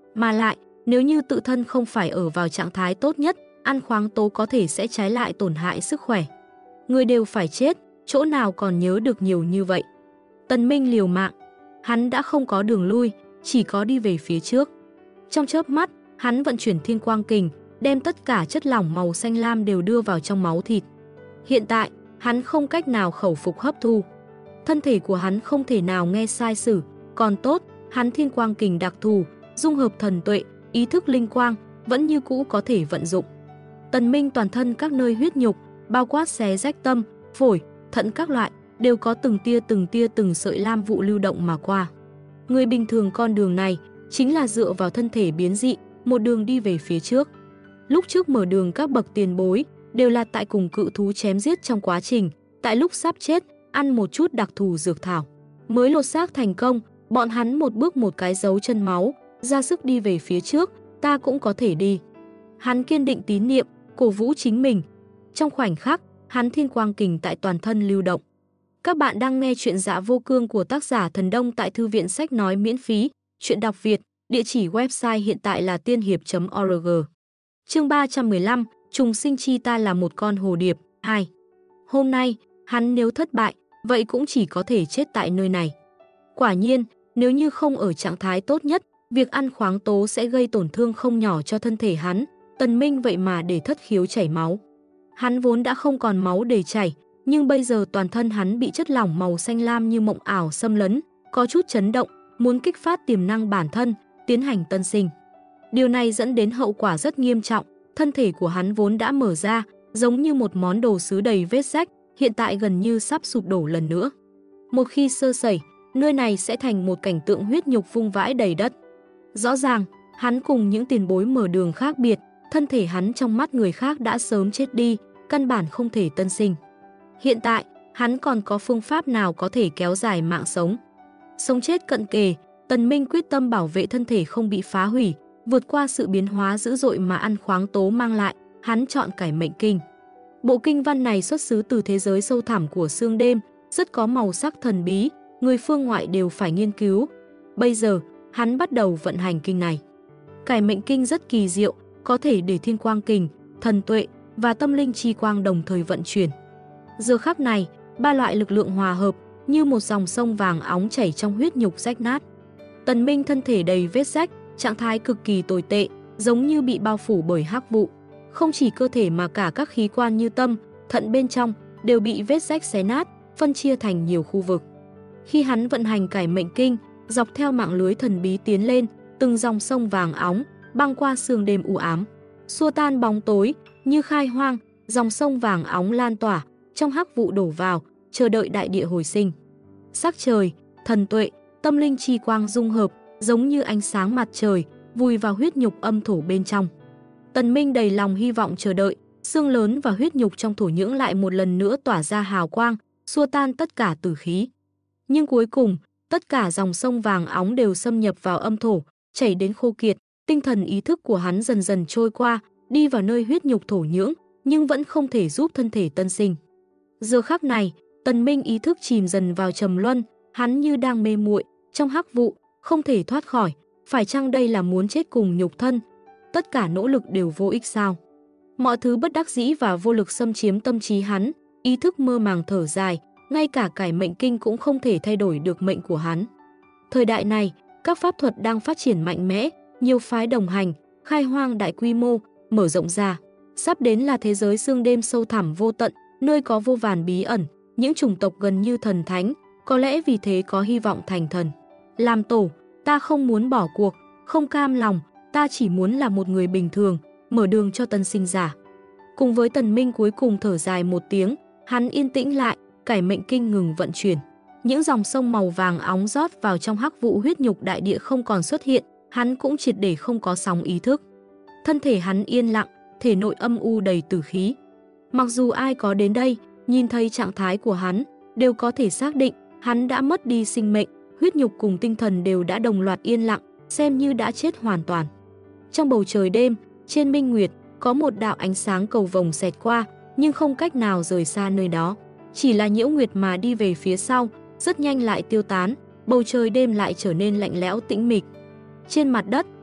Mà lại, nếu như tự thân không phải ở vào trạng thái tốt nhất, ăn khoáng tố có thể sẽ trái lại tổn hại sức khỏe. Người đều phải chết, chỗ nào còn nhớ được nhiều như vậy. Tần Minh liều mạng, hắn đã không có đường lui, chỉ có đi về phía trước. Trong chớp mắt, hắn vận chuyển Thiên Quang Kình, đem tất cả chất lỏng màu xanh lam đều đưa vào trong máu thịt. Hiện tại, hắn không cách nào khẩu phục hấp thu. Thân thể của hắn không thể nào nghe sai sử, còn tốt, hắn Thiên Quang Kình đặc thù, dung hợp thần tuệ, ý thức linh quang, vẫn như cũ có thể vận dụng. Tần Minh toàn thân các nơi huyết nhục, bao quát xé rách tâm, phổi, thận các loại, đều có từng tia từng sợi lam vụ lưu động mà qua. Người bình thường con đường này chính là dựa vào thân thể biến dị, một đường đi về phía trước. Lúc trước mở đường các bậc tiền bối đều là tại cùng cự thú chém giết trong quá trình, tại lúc sắp chết, ăn một chút đặc thù dược thảo. Mới lột xác thành công, bọn hắn một bước một cái dấu chân máu, ra sức đi về phía trước, ta cũng có thể đi. Hắn kiên định tín niệm, cổ vũ chính mình. Trong khoảnh khắc, hắn Thiên Quang Kình tại toàn thân lưu động. Các bạn đang nghe chuyện Dạ Vô Cương của tác giả Thần Đông tại thư viện sách nói miễn phí, chuyện đọc Việt, địa chỉ website hiện tại là tiên hiệp.org. Chương 315, trùng sinh chi ta là một con hồ điệp, 2. Hôm nay, hắn nếu thất bại, vậy cũng chỉ có thể chết tại nơi này. Quả nhiên, nếu như không ở trạng thái tốt nhất, việc ăn khoáng tố sẽ gây tổn thương không nhỏ cho thân thể hắn. Tần Minh vậy mà để thất khiếu chảy máu. Hắn vốn đã không còn máu để chảy, nhưng bây giờ toàn thân hắn bị chất lỏng màu xanh lam như mộng ảo xâm lấn, có chút chấn động, muốn kích phát tiềm năng bản thân, tiến hành tân sinh. Điều này dẫn đến hậu quả rất nghiêm trọng, thân thể của hắn vốn đã mở ra, giống như một món đồ sứ đầy vết rách, hiện tại gần như sắp sụp đổ lần nữa. Một khi sơ sẩy, nơi này sẽ thành một cảnh tượng huyết nhục vung vãi đầy đất. Rõ ràng, hắn cùng những tiền bối mở đường khác biệt, thân thể hắn trong mắt người khác đã sớm chết đi, căn bản không thể tân sinh. Hiện tại, hắn còn có phương pháp nào có thể kéo dài mạng sống? Sống chết cận kề, Tần Minh quyết tâm bảo vệ thân thể không bị phá hủy, vượt qua sự biến hóa dữ dội mà ăn khoáng tố mang lại, hắn chọn cải mệnh kinh. Bộ kinh văn này xuất xứ từ thế giới sâu thẳm của xương đêm, rất có màu sắc thần bí, người phương ngoại đều phải nghiên cứu. Bây giờ, hắn bắt đầu vận hành kinh này. Cải mệnh kinh rất kỳ diệu, có thể để Thiên Quang Kình, thần tuệ và tâm linh chi quang đồng thời vận chuyển. Giờ khắc này, ba loại lực lượng hòa hợp như một dòng sông vàng óng chảy trong huyết nhục rách nát. Tần Minh thân thể đầy vết rách, trạng thái cực kỳ tồi tệ, giống như bị bao phủ bởi hắc vụ. Không chỉ cơ thể mà cả các khí quan như tâm, thận bên trong đều bị vết rách xé nát, phân chia thành nhiều khu vực. Khi hắn vận hành cải mệnh kinh, dọc theo mạng lưới thần bí tiến lên, từng dòng sông vàng óng băng qua sương đêm u ám, xua tan bóng tối, như khai hoang, dòng sông vàng óng lan tỏa, trong hắc vụ đổ vào, chờ đợi đại địa hồi sinh. Sắc trời, thần tuệ, tâm linh chi quang dung hợp, giống như ánh sáng mặt trời, vùi vào huyết nhục âm thổ bên trong. Tần Minh đầy lòng hy vọng chờ đợi, xương lớn và huyết nhục trong thổ nhưỡng lại một lần nữa tỏa ra hào quang, xua tan tất cả tử khí. Nhưng cuối cùng, tất cả dòng sông vàng óng đều xâm nhập vào âm thổ, chảy đến khô kiệt, tinh thần ý thức của hắn dần dần trôi qua, đi vào nơi huyết nhục thổ nhưỡng, nhưng vẫn không thể giúp thân thể tân sinh. Giờ khắc này, Tần Minh ý thức chìm dần vào trầm luân, hắn như đang mê muội trong hắc vụ, không thể thoát khỏi. Phải chăng đây là muốn chết cùng nhục thân? Tất cả nỗ lực đều vô ích sao? Mọi thứ bất đắc dĩ và vô lực xâm chiếm tâm trí hắn, ý thức mơ màng thở dài, ngay cả cải mệnh kinh cũng không thể thay đổi được mệnh của hắn. Thời đại này, các pháp thuật đang phát triển mạnh mẽ, nhiều phái đồng hành, khai hoang đại quy mô, mở rộng ra. Sắp đến là thế giới xương đêm sâu thẳm vô tận, nơi có vô vàn bí ẩn, những chủng tộc gần như thần thánh, có lẽ vì thế có hy vọng thành thần. Làm tổ, ta không muốn bỏ cuộc, không cam lòng, ta chỉ muốn là một người bình thường, mở đường cho tân sinh giả. Cùng với Tần Minh cuối cùng thở dài một tiếng, hắn yên tĩnh lại, cải mệnh kinh ngừng vận chuyển. Những dòng sông màu vàng óng rót vào trong hắc vụ huyết nhục đại địa không còn xuất hiện, hắn cũng triệt để không có sóng ý thức. Thân thể hắn yên lặng, thể nội âm u đầy tử khí. Mặc dù ai có đến đây, nhìn thấy trạng thái của hắn, đều có thể xác định hắn đã mất đi sinh mệnh, huyết nhục cùng tinh thần đều đã đồng loạt yên lặng, xem như đã chết hoàn toàn. Trong bầu trời đêm, trên minh nguyệt, có một đạo ánh sáng cầu vồng xẹt qua, nhưng không cách nào rời xa nơi đó. Chỉ là nhiễu nguyệt mà đi về phía sau, rất nhanh lại tiêu tán, bầu trời đêm lại trở nên lạnh lẽo tĩnh mịch. Trên mặt đất,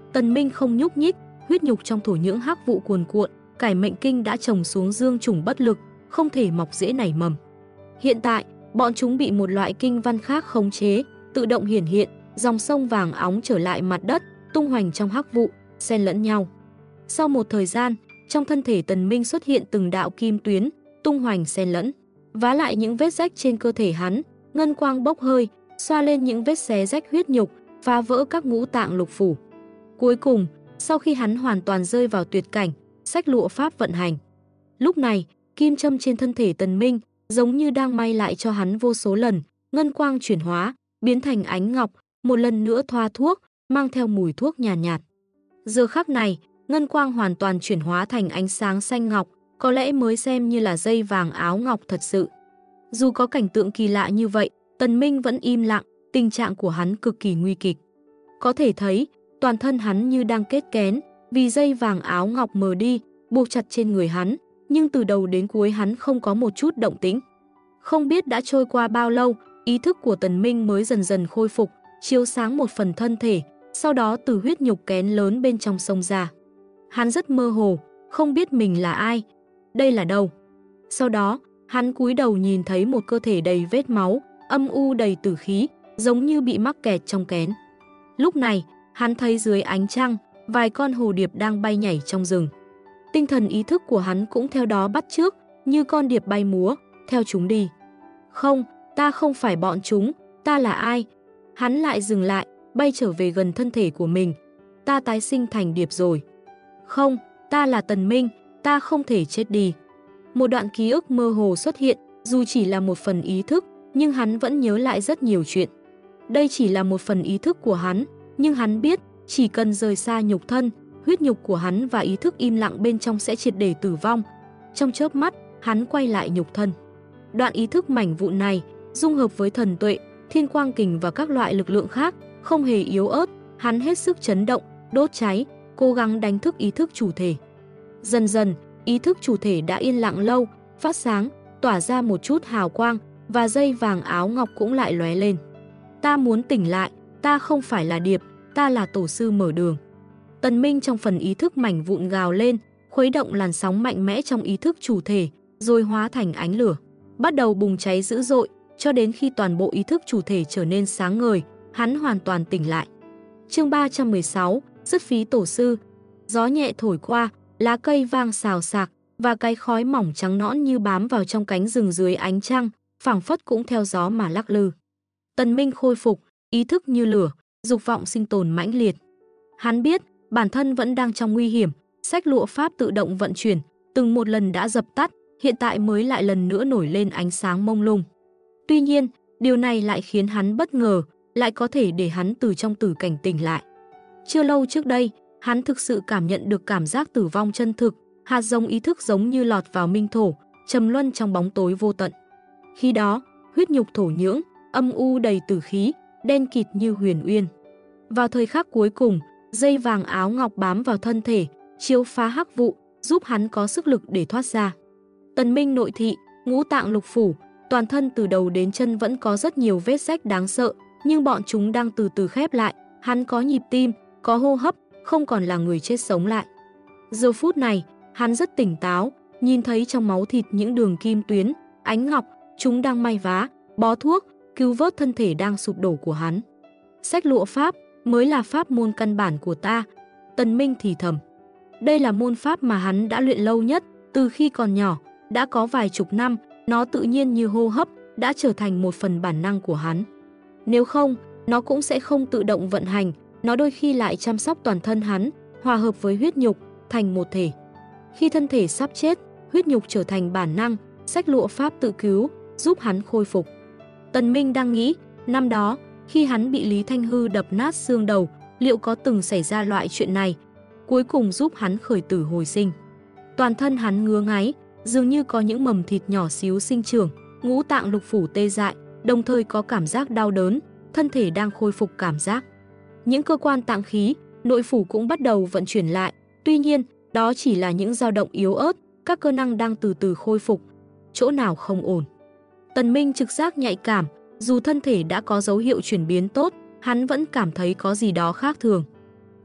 Tần Minh không nhúc nhích, huyết nhục trong thổ nhưỡng hắc vụ cuồn cuộn, cải mệnh kinh đã trồng xuống dương trùng bất lực, không thể mọc rễ nảy mầm. Hiện tại, bọn chúng bị một loại kinh văn khác khống chế, tự động hiển hiện, dòng sông vàng óng trở lại mặt đất, tung hoành trong hắc vụ, xen lẫn nhau. Sau một thời gian, trong thân thể Tần Minh xuất hiện từng đạo kim tuyến, tung hoành xen lẫn, vá lại những vết rách trên cơ thể hắn, ngân quang bốc hơi, xoa lên những vết xé rách huyết nhục, phá vỡ các ngũ tạng lục phủ. Cuối cùng, sau khi hắn hoàn toàn rơi vào tuyệt cảnh, sách lụa pháp vận hành. Lúc này, kim châm trên thân thể Tần Minh giống như đang may lại cho hắn vô số lần, ngân quang chuyển hóa, biến thành ánh ngọc, một lần nữa thoa thuốc, mang theo mùi thuốc nhàn nhạt. Giờ khắc này, ngân quang hoàn toàn chuyển hóa thành ánh sáng xanh ngọc, có lẽ mới xem như là dây vàng áo ngọc thật sự. Dù có cảnh tượng kỳ lạ như vậy, Tần Minh vẫn im lặng, tình trạng của hắn cực kỳ nguy kịch. Có thể thấy, toàn thân hắn như đang kết kén, vì dây vàng áo ngọc mờ đi, buộc chặt trên người hắn, nhưng từ đầu đến cuối hắn không có một chút động tĩnh. Không biết đã trôi qua bao lâu, ý thức của Tần Minh mới dần dần khôi phục, chiếu sáng một phần thân thể, sau đó từ huyết nhục kén lớn bên trong xông ra. Hắn rất mơ hồ, không biết mình là ai, đây là đâu. Sau đó, hắn cúi đầu nhìn thấy một cơ thể đầy vết máu, âm u đầy tử khí, giống như bị mắc kẹt trong kén. Lúc này, hắn thấy dưới ánh trăng, vài con hồ điệp đang bay nhảy trong rừng. Tinh thần ý thức của hắn cũng theo đó bắt chước, như con điệp bay múa, theo chúng đi. Không, ta không phải bọn chúng, ta là ai? Hắn lại dừng lại, bay trở về gần thân thể của mình. Ta tái sinh thành điệp rồi. Không, ta là Tần Minh, ta không thể chết đi. Một đoạn ký ức mơ hồ xuất hiện, dù chỉ là một phần ý thức, nhưng hắn vẫn nhớ lại rất nhiều chuyện. Đây chỉ là một phần ý thức của hắn, nhưng hắn biết, chỉ cần rời xa nhục thân, huyết nhục của hắn và ý thức im lặng bên trong sẽ triệt để tử vong. Trong chớp mắt, hắn quay lại nhục thân. Đoạn ý thức mảnh vụn này, dung hợp với thần tuệ, thiên quang kình và các loại lực lượng khác, không hề yếu ớt, hắn hết sức chấn động, đốt cháy, cố gắng đánh thức ý thức chủ thể. Dần dần, ý thức chủ thể đã yên lặng lâu, phát sáng, tỏa ra một chút hào quang, và dây vàng áo ngọc cũng lại lóe lên. Ta muốn tỉnh lại, ta không phải là điệp, ta là tổ sư mở đường. Tần Minh trong phần ý thức mảnh vụn gào lên, khuấy động làn sóng mạnh mẽ trong ý thức chủ thể, rồi hóa thành ánh lửa, bắt đầu bùng cháy dữ dội, cho đến khi toàn bộ ý thức chủ thể trở nên sáng ngời, hắn hoàn toàn tỉnh lại. Chương 316, dứt phí tổ sư. Gió nhẹ thổi qua, lá cây vang xào xạc, và cái khói mỏng trắng nõn như bám vào trong cánh rừng dưới ánh trăng, phảng phất cũng theo gió mà lắc lư. Tần Minh khôi phục, ý thức như lửa, dục vọng sinh tồn mãnh liệt. Hắn biết, bản thân vẫn đang trong nguy hiểm, sách lụa pháp tự động vận chuyển, từng một lần đã dập tắt, hiện tại mới lại lần nữa nổi lên ánh sáng mông lung. Tuy nhiên, điều này lại khiến hắn bất ngờ, lại có thể để hắn từ trong tử cảnh tỉnh lại. Chưa lâu trước đây, hắn thực sự cảm nhận được cảm giác tử vong chân thực, hạt giống ý thức giống như lọt vào minh thổ, trầm luân trong bóng tối vô tận. Khi đó, huyết nhục thổ nhưỡng, âm u đầy tử khí, đen kịt như huyền uyên. Vào thời khắc cuối cùng, dây vàng áo ngọc bám vào thân thể, chiếu phá hắc vụ, giúp hắn có sức lực để thoát ra. Tần Minh nội thị, ngũ tạng lục phủ, toàn thân từ đầu đến chân vẫn có rất nhiều vết rách đáng sợ, nhưng bọn chúng đang từ từ khép lại, hắn có nhịp tim, có hô hấp, không còn là người chết sống lại. Giờ phút này, hắn rất tỉnh táo, nhìn thấy trong máu thịt những đường kim tuyến, ánh ngọc, chúng đang may vá, bó thuốc, cứu vớt thân thể đang sụp đổ của hắn. Sách lụa pháp mới là pháp môn căn bản của ta, Tần Minh thì thầm. Đây là môn pháp mà hắn đã luyện lâu nhất, từ khi còn nhỏ, đã có vài chục năm, nó tự nhiên như hô hấp, đã trở thành một phần bản năng của hắn. Nếu không, nó cũng sẽ không tự động vận hành, nó đôi khi lại chăm sóc toàn thân hắn, hòa hợp với huyết nhục, thành một thể. Khi thân thể sắp chết, huyết nhục trở thành bản năng, sách lụa pháp tự cứu, giúp hắn khôi phục. Tần Minh đang nghĩ, năm đó, khi hắn bị Lý Thanh Hư đập nát xương đầu, liệu có từng xảy ra loại chuyện này, cuối cùng giúp hắn khởi tử hồi sinh. Toàn thân hắn ngứa ngáy, dường như có những mầm thịt nhỏ xíu sinh trưởng, ngũ tạng lục phủ tê dại, đồng thời có cảm giác đau đớn, thân thể đang khôi phục cảm giác. Những cơ quan tạng khí, nội phủ cũng bắt đầu vận chuyển lại, tuy nhiên, đó chỉ là những dao động yếu ớt, các cơ năng đang từ từ khôi phục. Chỗ nào không ổn? Tần Minh trực giác nhạy cảm, dù thân thể đã có dấu hiệu chuyển biến tốt, hắn vẫn cảm thấy có gì đó khác thường.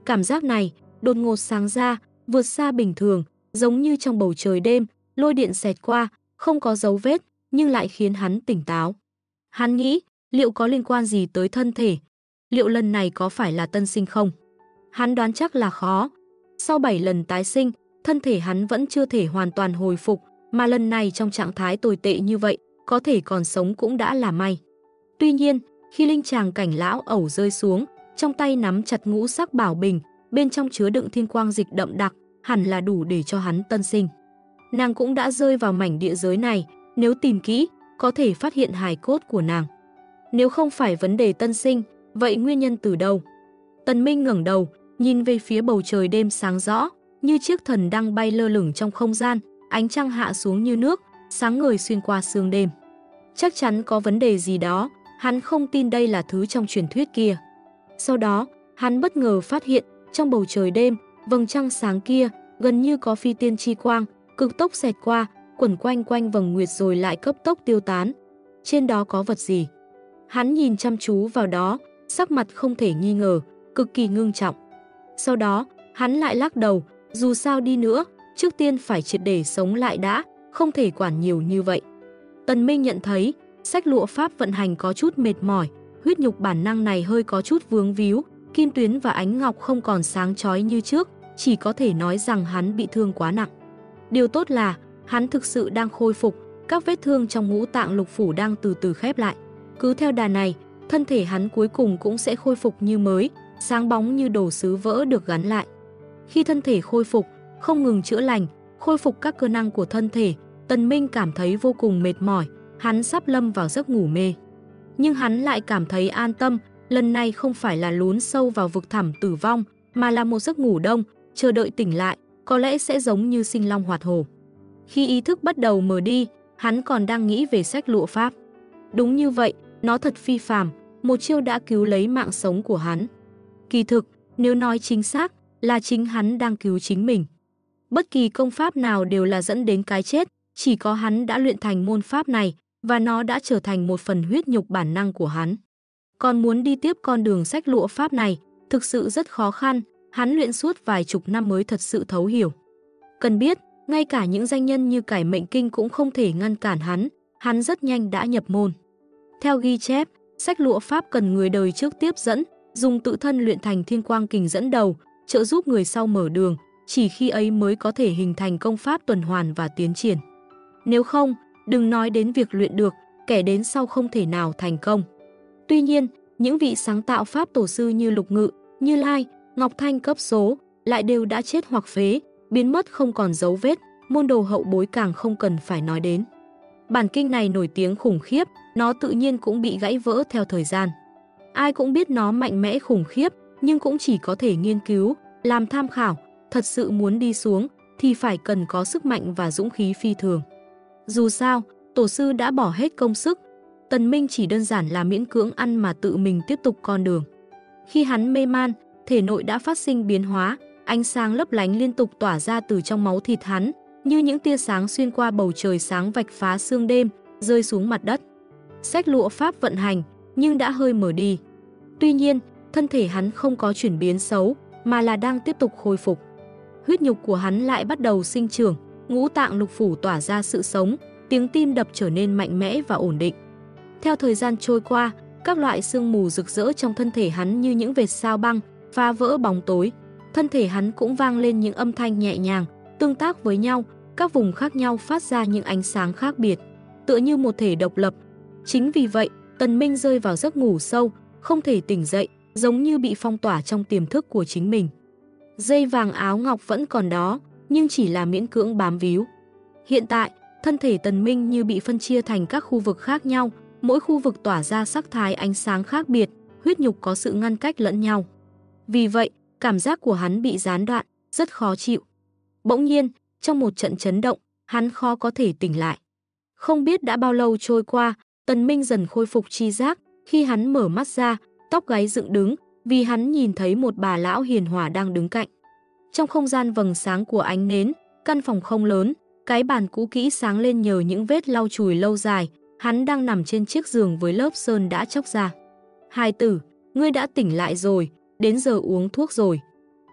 Cảm giác này đột ngột sáng ra, vượt xa bình thường, giống như trong bầu trời đêm, lôi điện xẹt qua, không có dấu vết, nhưng lại khiến hắn tỉnh táo. Hắn nghĩ, liệu có liên quan gì tới thân thể? Liệu lần này có phải là tân sinh không? Hắn đoán chắc là khó. Sau 7 lần tái sinh, thân thể hắn vẫn chưa thể hoàn toàn hồi phục, mà lần này trong trạng thái tồi tệ như vậy, có thể còn sống cũng đã là may. Tuy nhiên, khi linh tràng cảnh lão ẩu rơi xuống, trong tay nắm chặt ngũ sắc bảo bình, bên trong chứa đựng thiên quang dịch đậm đặc, hẳn là đủ để cho hắn tân sinh. Nàng cũng đã rơi vào mảnh địa giới này, nếu tìm kỹ, có thể phát hiện hài cốt của nàng. Nếu không phải vấn đề tân sinh, vậy nguyên nhân từ đâu? Tần Minh ngẩng đầu, nhìn về phía bầu trời đêm sáng rõ, như chiếc thần đang bay lơ lửng trong không gian, ánh trăng hạ xuống như nước, sáng ngời xuyên qua sương đêm. Chắc chắn có vấn đề gì đó, hắn không tin đây là thứ trong truyền thuyết kia. Sau đó, hắn bất ngờ phát hiện, trong bầu trời đêm, vầng trăng sáng kia, gần như có phi tiên chi quang, cực tốc xẹt qua, quẩn quanh quanh vầng nguyệt rồi lại cấp tốc tiêu tán. Trên đó có vật gì? Hắn nhìn chăm chú vào đó, sắc mặt không thể nghi ngờ, cực kỳ ngưng trọng. Sau đó, hắn lại lắc đầu, dù sao đi nữa, trước tiên phải triệt để sống lại đã, không thể quản nhiều như vậy. Tần Minh nhận thấy, sách lụa pháp vận hành có chút mệt mỏi, huyết nhục bản năng này hơi có chút vướng víu, kim tuyến và ánh ngọc không còn sáng chói như trước, chỉ có thể nói rằng hắn bị thương quá nặng. Điều tốt là, hắn thực sự đang khôi phục, các vết thương trong ngũ tạng lục phủ đang từ từ khép lại. Cứ theo đà này, thân thể hắn cuối cùng cũng sẽ khôi phục như mới, sáng bóng như đồ sứ vỡ được gắn lại. Khi thân thể khôi phục, không ngừng chữa lành, khôi phục các cơ năng của thân thể, Tần Minh cảm thấy vô cùng mệt mỏi, hắn sắp lâm vào giấc ngủ mê. Nhưng hắn lại cảm thấy an tâm, lần này không phải là lún sâu vào vực thẳm tử vong, mà là một giấc ngủ đông, chờ đợi tỉnh lại, có lẽ sẽ giống như sinh long hoạt hổ. Khi ý thức bắt đầu mờ đi, hắn còn đang nghĩ về sách lụa pháp. Đúng như vậy, nó thật phi phàm, một chiêu đã cứu lấy mạng sống của hắn. Kỳ thực, nếu nói chính xác, là chính hắn đang cứu chính mình. Bất kỳ công pháp nào đều là dẫn đến cái chết, chỉ có hắn đã luyện thành môn pháp này, và nó đã trở thành một phần huyết nhục bản năng của hắn. Còn muốn đi tiếp con đường sách lụa pháp này, thực sự rất khó khăn, hắn luyện suốt vài chục năm mới thật sự thấu hiểu. Cần biết, ngay cả những danh nhân như Cải Mệnh Kinh cũng không thể ngăn cản hắn rất nhanh đã nhập môn. Theo ghi chép, sách lụa pháp cần người đời trước tiếp dẫn, dùng tự thân luyện thành thiên quang kình dẫn đầu, trợ giúp người sau mở đường, chỉ khi ấy mới có thể hình thành công pháp tuần hoàn và tiến triển. Nếu không, đừng nói đến việc luyện được, kẻ đến sau không thể nào thành công. Tuy nhiên, những vị sáng tạo pháp tổ sư như Lục Ngự, Như Lai, Ngọc Thanh cấp số lại đều đã chết hoặc phế, biến mất không còn dấu vết, môn đồ hậu bối càng không cần phải nói đến. Bản kinh này nổi tiếng khủng khiếp, nó tự nhiên cũng bị gãy vỡ theo thời gian. Ai cũng biết nó mạnh mẽ khủng khiếp, nhưng cũng chỉ có thể nghiên cứu, làm tham khảo, thật sự muốn đi xuống thì phải cần có sức mạnh và dũng khí phi thường. Dù sao, tổ sư đã bỏ hết công sức, Tần Minh chỉ đơn giản là miễn cưỡng ăn mà tự mình tiếp tục con đường. Khi hắn mê man, thể nội đã phát sinh biến hóa, ánh sáng lấp lánh liên tục tỏa ra từ trong máu thịt hắn, như những tia sáng xuyên qua bầu trời sáng vạch phá sương đêm, rơi xuống mặt đất. Sách lụa pháp vận hành, nhưng đã hơi mờ đi. Tuy nhiên, thân thể hắn không có chuyển biến xấu, mà là đang tiếp tục khôi phục. Huyết nhục của hắn lại bắt đầu sinh trưởng, ngũ tạng lục phủ tỏa ra sự sống, tiếng tim đập trở nên mạnh mẽ và ổn định. Theo thời gian trôi qua, các loại sương mù rực rỡ trong thân thể hắn như những vệt sao băng, phá vỡ bóng tối. Thân thể hắn cũng vang lên những âm thanh nhẹ nhàng, tương tác với nhau, các vùng khác nhau phát ra những ánh sáng khác biệt, tựa như một thể độc lập. Chính vì vậy, Tần Minh rơi vào giấc ngủ sâu, không thể tỉnh dậy, giống như bị phong tỏa trong tiềm thức của chính mình. Dây vàng áo ngọc vẫn còn đó, nhưng chỉ là miễn cưỡng bám víu. Hiện tại, thân thể Tần Minh như bị phân chia thành các khu vực khác nhau, mỗi khu vực tỏa ra sắc thái ánh sáng khác biệt, huyết nhục có sự ngăn cách lẫn nhau. Vì vậy, cảm giác của hắn bị gián đoạn, rất khó chịu. Bỗng nhiên, trong một trận chấn động, hắn khó có thể tỉnh lại. Không biết đã bao lâu trôi qua, Tần Minh dần khôi phục tri giác, khi hắn mở mắt ra, tóc gáy dựng đứng, vì hắn nhìn thấy một bà lão hiền hòa đang đứng cạnh. Trong không gian vầng sáng của ánh nến, căn phòng không lớn, cái bàn cũ kỹ sáng lên nhờ những vết lau chùi lâu dài, hắn đang nằm trên chiếc giường với lớp sơn đã chóc ra. Hài tử, ngươi đã tỉnh lại rồi, đến giờ uống thuốc rồi.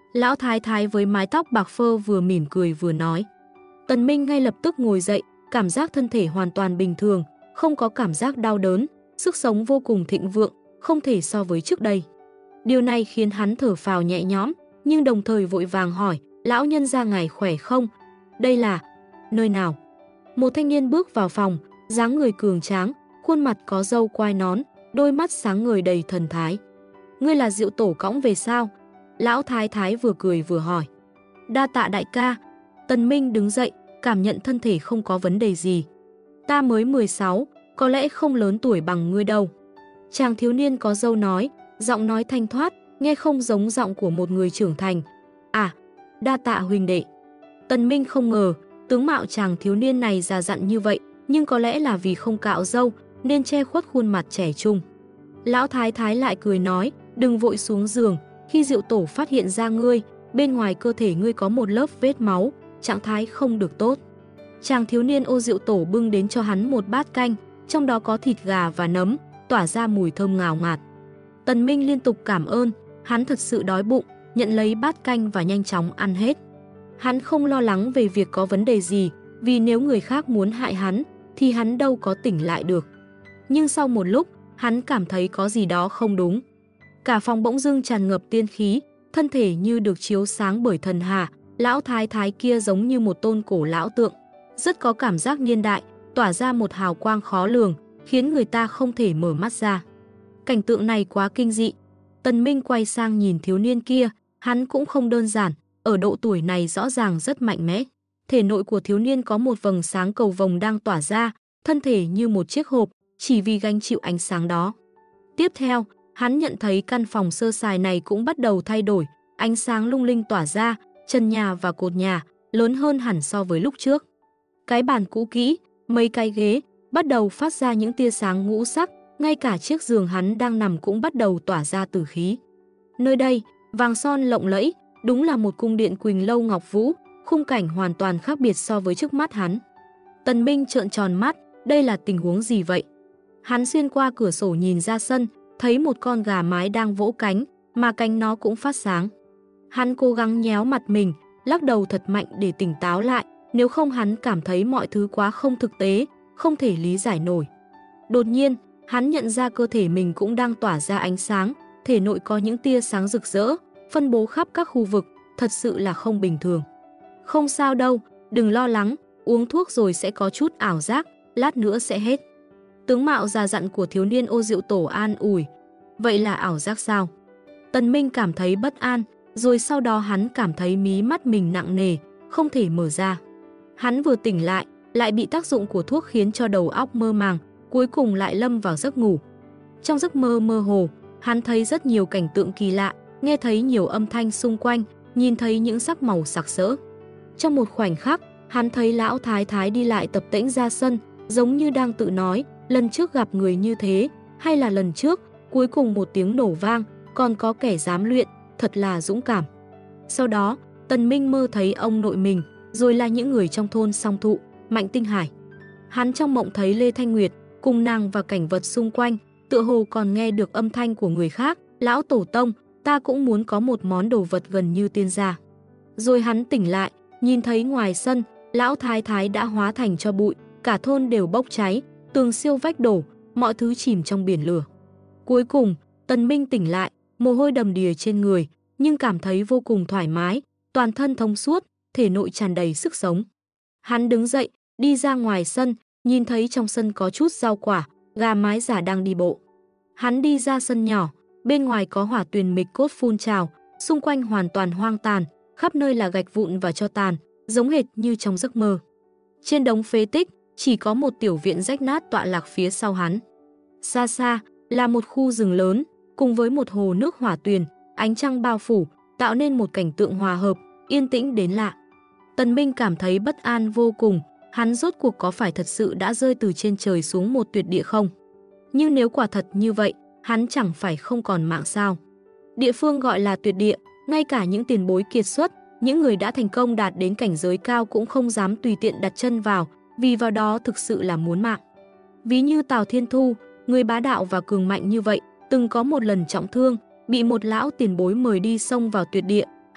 Lão thái thái với mái tóc bạc phơ vừa mỉm cười vừa nói. Tần Minh ngay lập tức ngồi dậy, cảm giác thân thể hoàn toàn bình thường, không có cảm giác đau đớn, sức sống vô cùng thịnh vượng, không thể so với trước đây. Điều này khiến hắn thở phào nhẹ nhõm, nhưng đồng thời vội vàng hỏi, lão nhân gia ngài khỏe không? Đây là nơi nào? Một thanh niên bước vào phòng, dáng người cường tráng, khuôn mặt có râu quai nón, đôi mắt sáng ngời đầy thần thái. Ngươi là Diệu Tổ cõng về sao? Lão thái thái vừa cười vừa hỏi. Đa tạ đại ca. Tần Minh đứng dậy, cảm nhận thân thể không có vấn đề gì. Ta mới 16, có lẽ không lớn tuổi bằng ngươi đâu. Chàng thiếu niên có râu nói, giọng nói thanh thoát, nghe không giống giọng của một người trưởng thành. À, đa tạ huynh đệ. Tần Minh không ngờ, tướng mạo chàng thiếu niên này già dặn như vậy, nhưng có lẽ là vì không cạo râu, nên che khuất khuôn mặt trẻ trung. Lão thái thái lại cười nói, đừng vội xuống giường, khi Diệu Tổ phát hiện ra ngươi, bên ngoài cơ thể ngươi có một lớp vết máu, trạng thái không được tốt. Chàng thiếu niên ô Diệu Tổ bưng đến cho hắn một bát canh, trong đó có thịt gà và nấm, tỏa ra mùi thơm ngào ngạt. Tần Minh liên tục cảm ơn, hắn thật sự đói bụng, nhận lấy bát canh và nhanh chóng ăn hết. Hắn không lo lắng về việc có vấn đề gì, vì nếu người khác muốn hại hắn, thì hắn đâu có tỉnh lại được. Nhưng sau một lúc, hắn cảm thấy có gì đó không đúng. Cả phòng bỗng dưng tràn ngập tiên khí, thân thể như được chiếu sáng bởi thần hà, lão thái thái kia giống như một tôn cổ lão tượng, rất có cảm giác niên đại, tỏa ra một hào quang khó lường, khiến người ta không thể mở mắt ra. Cảnh tượng này quá kinh dị. Tần Minh quay sang nhìn thiếu niên kia, hắn cũng không đơn giản, ở độ tuổi này rõ ràng rất mạnh mẽ. Thể nội của thiếu niên có một vầng sáng cầu vồng đang tỏa ra, thân thể như một chiếc hộp, chỉ vì gánh chịu ánh sáng đó. Tiếp theo, hắn nhận thấy căn phòng sơ sài này cũng bắt đầu thay đổi, ánh sáng lung linh tỏa ra, trần nhà và cột nhà lớn hơn hẳn so với lúc trước. Cái bàn cũ kỹ, mấy cái ghế bắt đầu phát ra những tia sáng ngũ sắc, ngay cả chiếc giường hắn đang nằm cũng bắt đầu tỏa ra tử khí. Nơi đây, vàng son lộng lẫy, đúng là một cung điện Quỳnh Lâu Ngọc Vũ, khung cảnh hoàn toàn khác biệt so với trước mắt hắn. Tần Minh trợn tròn mắt, đây là tình huống gì vậy? Hắn xuyên qua cửa sổ nhìn ra sân, thấy một con gà mái đang vỗ cánh, mà cánh nó cũng phát sáng. Hắn cố gắng nhéo mặt mình, lắc đầu thật mạnh để tỉnh táo lại, nếu không hắn cảm thấy mọi thứ quá không thực tế, không thể lý giải nổi. Đột nhiên, hắn nhận ra cơ thể mình cũng đang tỏa ra ánh sáng, thể nội có những tia sáng rực rỡ, phân bố khắp các khu vực, thật sự là không bình thường. Không sao đâu, đừng lo lắng, uống thuốc rồi sẽ có chút ảo giác, lát nữa sẽ hết. Tướng mạo già dặn của thiếu niên ô Diệu Tổ an ủi. Vậy là ảo giác sao? Tần Minh cảm thấy bất an, rồi sau đó hắn cảm thấy mí mắt mình nặng nề, không thể mở ra. Hắn vừa tỉnh lại bị tác dụng của thuốc khiến cho đầu óc mơ màng, cuối cùng lại lâm vào giấc ngủ. Trong giấc mơ mơ hồ, hắn thấy rất nhiều cảnh tượng kỳ lạ, nghe thấy nhiều âm thanh xung quanh, nhìn thấy những sắc màu sặc sỡ. Trong một khoảnh khắc, hắn thấy lão thái thái đi lại tập tễnh ra sân, giống như đang tự nói, lần trước gặp người như thế, hay là lần trước, cuối cùng một tiếng nổ vang, còn có kẻ dám luyện, thật là dũng cảm. Sau đó, Tần Minh mơ thấy ông nội mình, rồi là những người trong thôn Song Thụ, Mạnh Tinh Hải. Hắn trong mộng thấy Lê Thanh Nguyệt, cùng nàng và cảnh vật xung quanh, tựa hồ còn nghe được âm thanh của người khác, lão tổ tông, ta cũng muốn có một món đồ vật gần như tiên gia. Rồi hắn tỉnh lại, nhìn thấy ngoài sân, lão thái thái đã hóa thành tro bụi, cả thôn đều bốc cháy, tường siêu vách đổ, mọi thứ chìm trong biển lửa. Cuối cùng, Tần Minh tỉnh lại, mồ hôi đầm đìa trên người, nhưng cảm thấy vô cùng thoải mái, toàn thân thông suốt, thể nội tràn đầy sức sống. Hắn đứng dậy, đi ra ngoài sân, nhìn thấy trong sân có chút rau quả, gà mái giả đang đi bộ. Hắn đi ra sân nhỏ, bên ngoài có hỏa tuyền mịch cốt phun trào, xung quanh hoàn toàn hoang tàn, khắp nơi là gạch vụn và tro tàn, giống hệt như trong giấc mơ. Trên đống phế tích, chỉ có một tiểu viện rách nát tọa lạc phía sau hắn. Xa xa là một khu rừng lớn, cùng với một hồ nước hỏa tuyền, ánh trăng bao phủ, tạo nên một cảnh tượng hòa hợp, yên tĩnh đến lạ. Tần Minh cảm thấy bất an vô cùng, hắn rốt cuộc có phải thật sự đã rơi từ trên trời xuống một tuyệt địa không? Nhưng nếu quả thật như vậy, hắn chẳng phải không còn mạng sao? Địa phương gọi là tuyệt địa, ngay cả những tiền bối kiệt xuất, những người đã thành công đạt đến cảnh giới cao cũng không dám tùy tiện đặt chân vào, vì vào đó thực sự là muốn mạng. Ví như Tào Thiên Thu, người bá đạo và cường mạnh như vậy, từng có một lần trọng thương, bị một lão tiền bối mời đi xông vào tuyệt địa,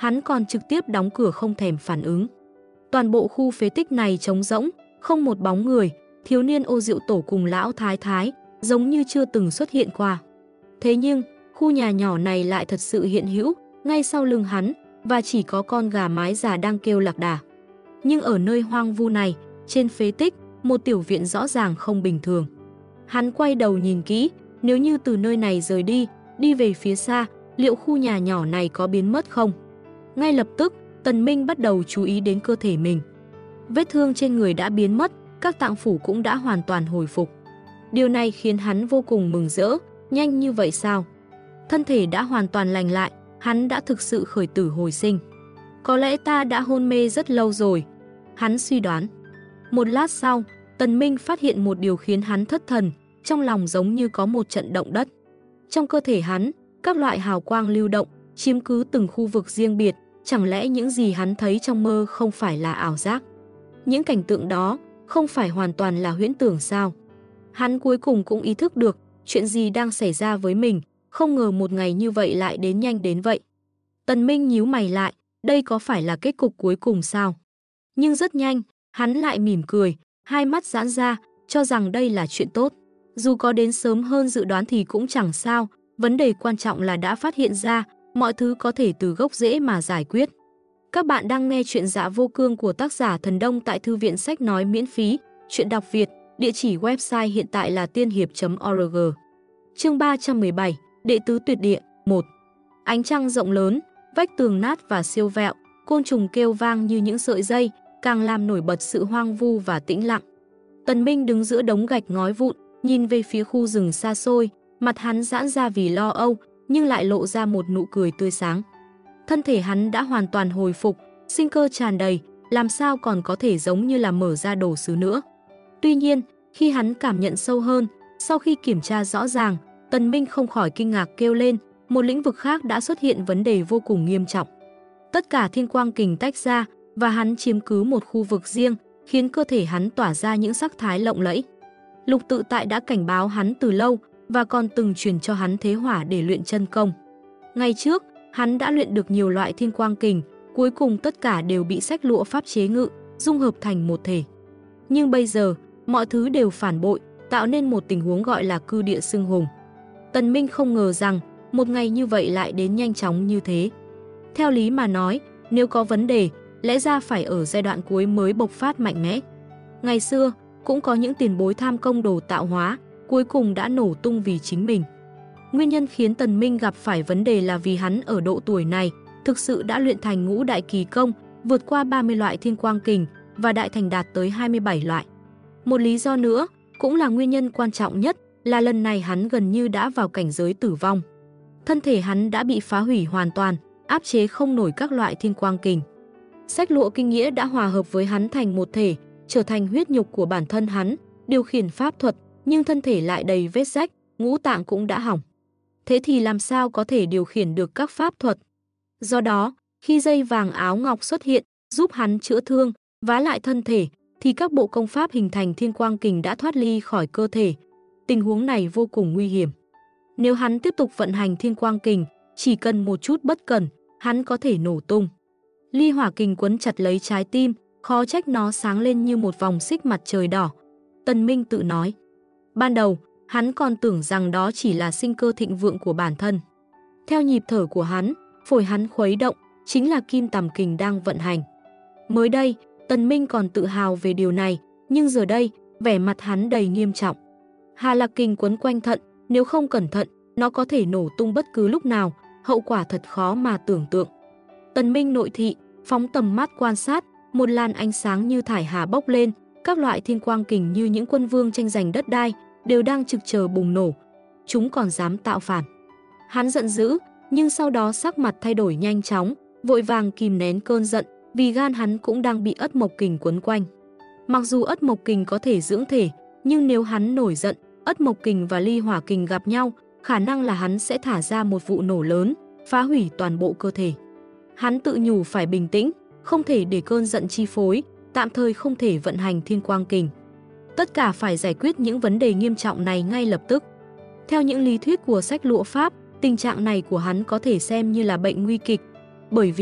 Hắn còn trực tiếp đóng cửa không thèm phản ứng. Toàn bộ khu phế tích này trống rỗng, không một bóng người, thiếu niên Ô Diệu Tổ cùng lão thái thái, giống như chưa từng xuất hiện qua. Thế nhưng, khu nhà nhỏ này lại thật sự hiện hữu, ngay sau lưng hắn, và chỉ có con gà mái già đang kêu lạc đà. Nhưng ở nơi hoang vu này, trên phế tích, một tiểu viện rõ ràng không bình thường. Hắn quay đầu nhìn kỹ, nếu như từ nơi này rời đi, đi về phía xa, liệu khu nhà nhỏ này có biến mất không? Ngay lập tức, Tần Minh bắt đầu chú ý đến cơ thể mình. Vết thương trên người đã biến mất, các tạng phủ cũng đã hoàn toàn hồi phục. Điều này khiến hắn vô cùng mừng rỡ, nhanh như vậy sao? Thân thể đã hoàn toàn lành lại, hắn đã thực sự khởi tử hồi sinh. Có lẽ ta đã hôn mê rất lâu rồi, hắn suy đoán. Một lát sau, Tần Minh phát hiện một điều khiến hắn thất thần, trong lòng giống như có một trận động đất. Trong cơ thể hắn, các loại hào quang lưu động, chiếm cứ từng khu vực riêng biệt, chẳng lẽ những gì hắn thấy trong mơ không phải là ảo giác? Những cảnh tượng đó không phải hoàn toàn là huyễn tưởng sao? Hắn cuối cùng cũng ý thức được chuyện gì đang xảy ra với mình, không ngờ một ngày như vậy lại đến nhanh đến vậy. Tần Minh nhíu mày lại, đây có phải là kết cục cuối cùng sao? Nhưng rất nhanh, hắn lại mỉm cười, hai mắt giãn ra, cho rằng đây là chuyện tốt. Dù có đến sớm hơn dự đoán thì cũng chẳng sao, vấn đề quan trọng là đã phát hiện ra, mọi thứ có thể từ gốc rễ mà giải quyết. Các bạn đang nghe chuyện Dạ Vô Cương của tác giả Thần Đông tại Thư viện Sách Nói miễn phí, chuyện đọc Việt, địa chỉ website hiện tại là tiên hiệp.org. Chương 317, Đệ tứ tuyệt địa, 1. Ánh trăng rộng lớn, vách tường nát và siêu vẹo, côn trùng kêu vang như những sợi dây, càng làm nổi bật sự hoang vu và tĩnh lặng. Tần Minh đứng giữa đống gạch ngói vụn, nhìn về phía khu rừng xa xôi, mặt hắn giãn ra vì lo âu, nhưng lại lộ ra một nụ cười tươi sáng. Thân thể hắn đã hoàn toàn hồi phục, sinh cơ tràn đầy, làm sao còn có thể giống như là mở ra đồ sứ nữa. Tuy nhiên, khi hắn cảm nhận sâu hơn, sau khi kiểm tra rõ ràng, Tần Minh không khỏi kinh ngạc kêu lên, một lĩnh vực khác đã xuất hiện vấn đề vô cùng nghiêm trọng. Tất cả thiên quang kình tách ra, và hắn chiếm cứ một khu vực riêng, khiến cơ thể hắn tỏa ra những sắc thái lộng lẫy. Lục Tự Tại đã cảnh báo hắn từ lâu, và còn từng truyền cho hắn thế hỏa để luyện chân công. Ngày trước, hắn đã luyện được nhiều loại thiên quang kình, cuối cùng tất cả đều bị sách lụa pháp chế ngự, dung hợp thành một thể. Nhưng bây giờ, mọi thứ đều phản bội, tạo nên một tình huống gọi là cư địa xưng hùng. Tần Minh không ngờ rằng, một ngày như vậy lại đến nhanh chóng như thế. Theo lý mà nói, nếu có vấn đề, lẽ ra phải ở giai đoạn cuối mới bộc phát mạnh mẽ. Ngày xưa, cũng có những tiền bối tham công đồ tạo hóa, cuối cùng đã nổ tung vì chính mình. Nguyên nhân khiến Tần Minh gặp phải vấn đề là vì hắn ở độ tuổi này, thực sự đã luyện thành ngũ đại kỳ công, vượt qua 30 loại thiên quang kình, và đại thành đạt tới 27 loại. Một lý do nữa, cũng là nguyên nhân quan trọng nhất, là lần này hắn gần như đã vào cảnh giới tử vong. Thân thể hắn đã bị phá hủy hoàn toàn, áp chế không nổi các loại thiên quang kình. Sách lụa kinh nghĩa đã hòa hợp với hắn thành một thể, trở thành huyết nhục của bản thân hắn, điều khiển pháp thuật, nhưng thân thể lại đầy vết rách, ngũ tạng cũng đã hỏng. Thế thì làm sao có thể điều khiển được các pháp thuật? Do đó, khi dây vàng áo ngọc xuất hiện, giúp hắn chữa thương, vá lại thân thể, thì các bộ công pháp hình thành thiên quang kình đã thoát ly khỏi cơ thể. Tình huống này vô cùng nguy hiểm. Nếu hắn tiếp tục vận hành thiên quang kình, chỉ cần một chút bất cẩn, hắn có thể nổ tung. Ly hỏa kình quấn chặt lấy trái tim, khó trách nó sáng lên như một vòng xích mặt trời đỏ. Tần Minh tự nói. Ban đầu, hắn còn tưởng rằng đó chỉ là sinh cơ thịnh vượng của bản thân. Theo nhịp thở của hắn, phổi hắn khuấy động, chính là kim tằm kình đang vận hành. Mới đây, Tần Minh còn tự hào về điều này, nhưng giờ đây, vẻ mặt hắn đầy nghiêm trọng. Hà lạc kình quấn quanh thận, nếu không cẩn thận, nó có thể nổ tung bất cứ lúc nào, hậu quả thật khó mà tưởng tượng. Tần Minh nội thị, phóng tầm mắt quan sát, một làn ánh sáng như thải hà bốc lên, các loại thiên quang kình như những quân vương tranh giành đất đai, đều đang trực chờ bùng nổ. Chúng còn dám tạo phản. Hắn giận dữ, nhưng sau đó sắc mặt thay đổi nhanh chóng, vội vàng kìm nén cơn giận, vì gan hắn cũng đang bị ất mộc kình quấn quanh. Mặc dù ất mộc kình có thể dưỡng thể, nhưng nếu hắn nổi giận, ất mộc kình và ly hỏa kình gặp nhau, khả năng là hắn sẽ thả ra một vụ nổ lớn, phá hủy toàn bộ cơ thể. Hắn tự nhủ phải bình tĩnh, không thể để cơn giận chi phối, tạm thời không thể vận hành thiên quang kình. Tất cả phải giải quyết những vấn đề nghiêm trọng này ngay lập tức. Theo những lý thuyết của sách lụa pháp, tình trạng này của hắn có thể xem như là bệnh nguy kịch, bởi vì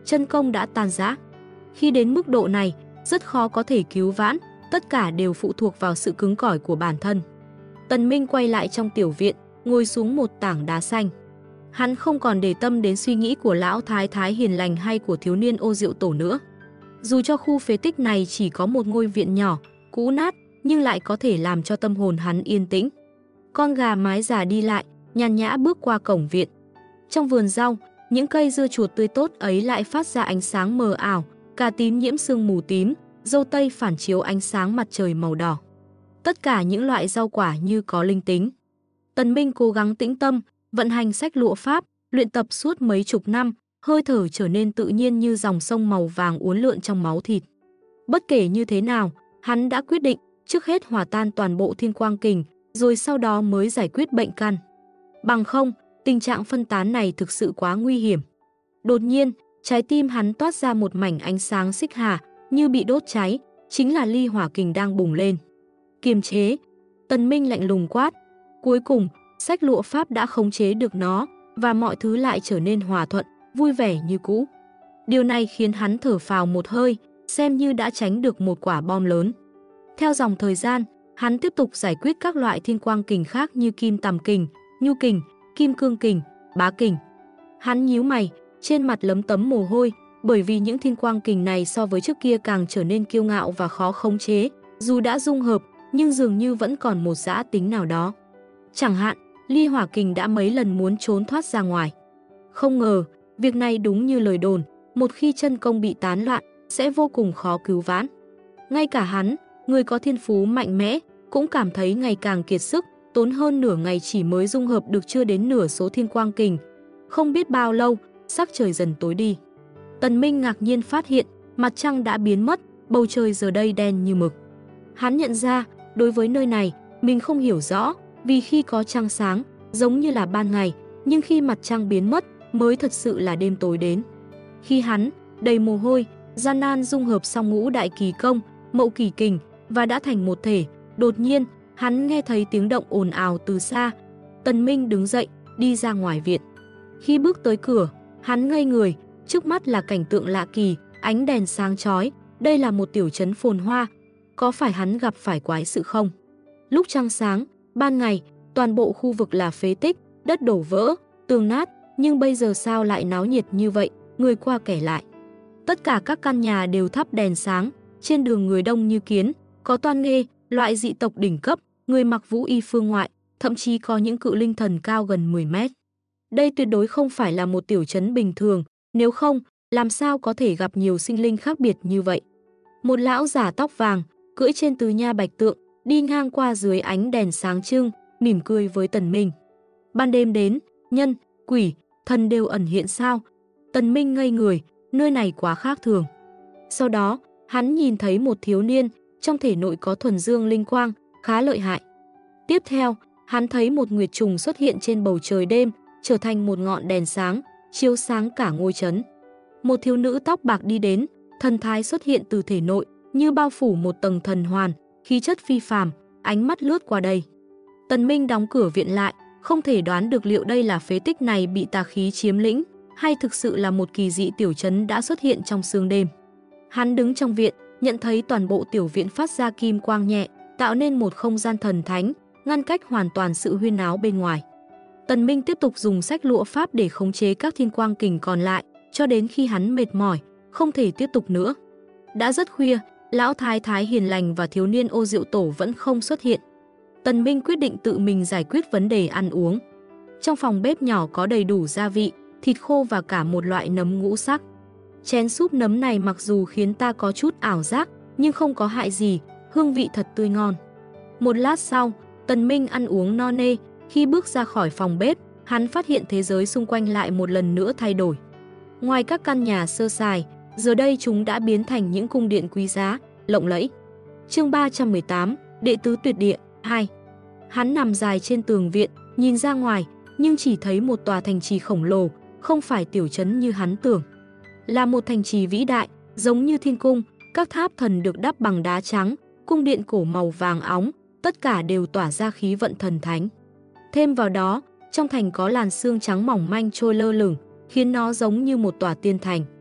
chân công đã tan rã. Khi đến mức độ này, rất khó có thể cứu vãn, tất cả đều phụ thuộc vào sự cứng cỏi của bản thân. Tần Minh quay lại trong tiểu viện, ngồi xuống một tảng đá xanh. Hắn không còn để tâm đến suy nghĩ của lão thái thái hiền lành hay của thiếu niên Ô Diệu Tổ nữa. Dù cho khu phế tích này chỉ có một ngôi viện nhỏ, cũ nát, nhưng lại có thể làm cho tâm hồn hắn yên tĩnh. Con gà mái già đi lại, nhàn nhã bước qua cổng viện. Trong vườn rau, những cây dưa chuột tươi tốt ấy lại phát ra ánh sáng mờ ảo, cà tím nhiễm sương mù tím, dâu tây phản chiếu ánh sáng mặt trời màu đỏ. Tất cả những loại rau quả như có linh tính. Tần Minh cố gắng tĩnh tâm, vận hành sách lụa pháp, luyện tập suốt mấy chục năm, hơi thở trở nên tự nhiên như dòng sông màu vàng uốn lượn trong máu thịt. Bất kể như thế nào, hắn đã quyết định trước hết hòa tan toàn bộ thiên quang kình, rồi sau đó mới giải quyết bệnh căn. Bằng không, tình trạng phân tán này thực sự quá nguy hiểm. Đột nhiên, trái tim hắn toát ra một mảnh ánh sáng xích hà, như bị đốt cháy, chính là ly hỏa kình đang bùng lên. Kiềm chế, Tần Minh lạnh lùng quát. Cuối cùng, sách lụa pháp đã khống chế được nó, và mọi thứ lại trở nên hòa thuận, vui vẻ như cũ. Điều này khiến hắn thở phào một hơi, xem như đã tránh được một quả bom lớn. Theo dòng thời gian, hắn tiếp tục giải quyết các loại thiên quang kình khác như kim tằm kình, nhu kình, kim cương kình, bá kình. Hắn nhíu mày, trên mặt lấm tấm mồ hôi, bởi vì những thiên quang kình này so với trước kia càng trở nên kiêu ngạo và khó khống chế, dù đã dung hợp, nhưng dường như vẫn còn một dã tính nào đó. Chẳng hạn, ly hỏa kình đã mấy lần muốn trốn thoát ra ngoài. Không ngờ, việc này đúng như lời đồn, một khi chân công bị tán loạn, sẽ vô cùng khó cứu vãn. Ngay cả hắn, người có thiên phú mạnh mẽ, cũng cảm thấy ngày càng kiệt sức, tốn hơn nửa ngày chỉ mới dung hợp được chưa đến nửa số thiên quang kình. Không biết bao lâu, sắc trời dần tối đi. Tần Minh ngạc nhiên phát hiện, mặt trăng đã biến mất, bầu trời giờ đây đen như mực. Hắn nhận ra, đối với nơi này, mình không hiểu rõ, vì khi có trăng sáng, giống như là ban ngày, nhưng khi mặt trăng biến mất, mới thật sự là đêm tối đến. Khi hắn, đầy mồ hôi, gian nan dung hợp xong ngũ đại kỳ công, mậu kỳ kình, và đã thành một thể, đột nhiên, hắn nghe thấy tiếng động ồn ào từ xa. Tần Minh đứng dậy, đi ra ngoài viện. Khi bước tới cửa, hắn ngây người, trước mắt là cảnh tượng lạ kỳ, ánh đèn sáng chói, đây là một tiểu trấn phồn hoa. Có phải hắn gặp phải quái sự không? Lúc trăng sáng, ban ngày, toàn bộ khu vực là phế tích, đất đổ vỡ, tường nát, nhưng bây giờ sao lại náo nhiệt như vậy, người qua kẻ lại. Tất cả các căn nhà đều thắp đèn sáng, trên đường người đông như kiến, có toan nghê, loại dị tộc đỉnh cấp, người mặc vũ y phương ngoại, thậm chí có những cự linh thần cao gần 10 mét. Đây tuyệt đối không phải là một tiểu trấn bình thường, nếu không, làm sao có thể gặp nhiều sinh linh khác biệt như vậy. Một lão giả tóc vàng, cưỡi trên tứ nha bạch tượng, đi ngang qua dưới ánh đèn sáng trưng, mỉm cười với Tần Minh. Ban đêm đến, nhân, quỷ, thần đều ẩn hiện sao? Tần Minh ngây người, nơi này quá khác thường. Sau đó, hắn nhìn thấy một thiếu niên, trong thể nội có thuần dương linh quang, khá lợi hại. Tiếp theo, hắn thấy một nguyệt trùng xuất hiện trên bầu trời đêm, trở thành một ngọn đèn sáng, chiếu sáng cả ngôi trấn. Một thiếu nữ tóc bạc đi đến, thần thái xuất hiện từ thể nội, như bao phủ một tầng thần hoàn, khí chất phi phàm, ánh mắt lướt qua đây. Tần Minh đóng cửa viện lại, không thể đoán được liệu đây là phế tích này bị tà khí chiếm lĩnh, hay thực sự là một kỳ dị tiểu trấn đã xuất hiện trong sương đêm. Hắn đứng trong viện, nhận thấy toàn bộ tiểu viện phát ra kim quang nhẹ, tạo nên một không gian thần thánh, ngăn cách hoàn toàn sự huyên náo bên ngoài. Tần Minh tiếp tục dùng sách lụa pháp để khống chế các thiên quang kình còn lại, cho đến khi hắn mệt mỏi, không thể tiếp tục nữa. Đã rất khuya, lão thái thái hiền lành và thiếu niên Ô Diệu Tổ vẫn không xuất hiện. Tần Minh quyết định tự mình giải quyết vấn đề ăn uống. Trong phòng bếp nhỏ có đầy đủ gia vị, thịt khô và cả một loại nấm ngũ sắc. Chén súp nấm này mặc dù khiến ta có chút ảo giác, nhưng không có hại gì, hương vị thật tươi ngon. Một lát sau, Tần Minh ăn uống no nê, khi bước ra khỏi phòng bếp, hắn phát hiện thế giới xung quanh lại một lần nữa thay đổi. Ngoài các căn nhà sơ sài, giờ đây chúng đã biến thành những cung điện quý giá, lộng lẫy. Chương 318, Đệ tứ tuyệt địa 2. Hắn nằm dài trên tường viện, nhìn ra ngoài, nhưng chỉ thấy một tòa thành trì khổng lồ, không phải tiểu trấn như hắn tưởng. Là một thành trì vĩ đại, giống như thiên cung, các tháp thần được đắp bằng đá trắng, cung điện cổ màu vàng óng, tất cả đều tỏa ra khí vận thần thánh. Thêm vào đó, trong thành có làn sương trắng mỏng manh trôi lơ lửng, khiến nó giống như một tòa tiên thành.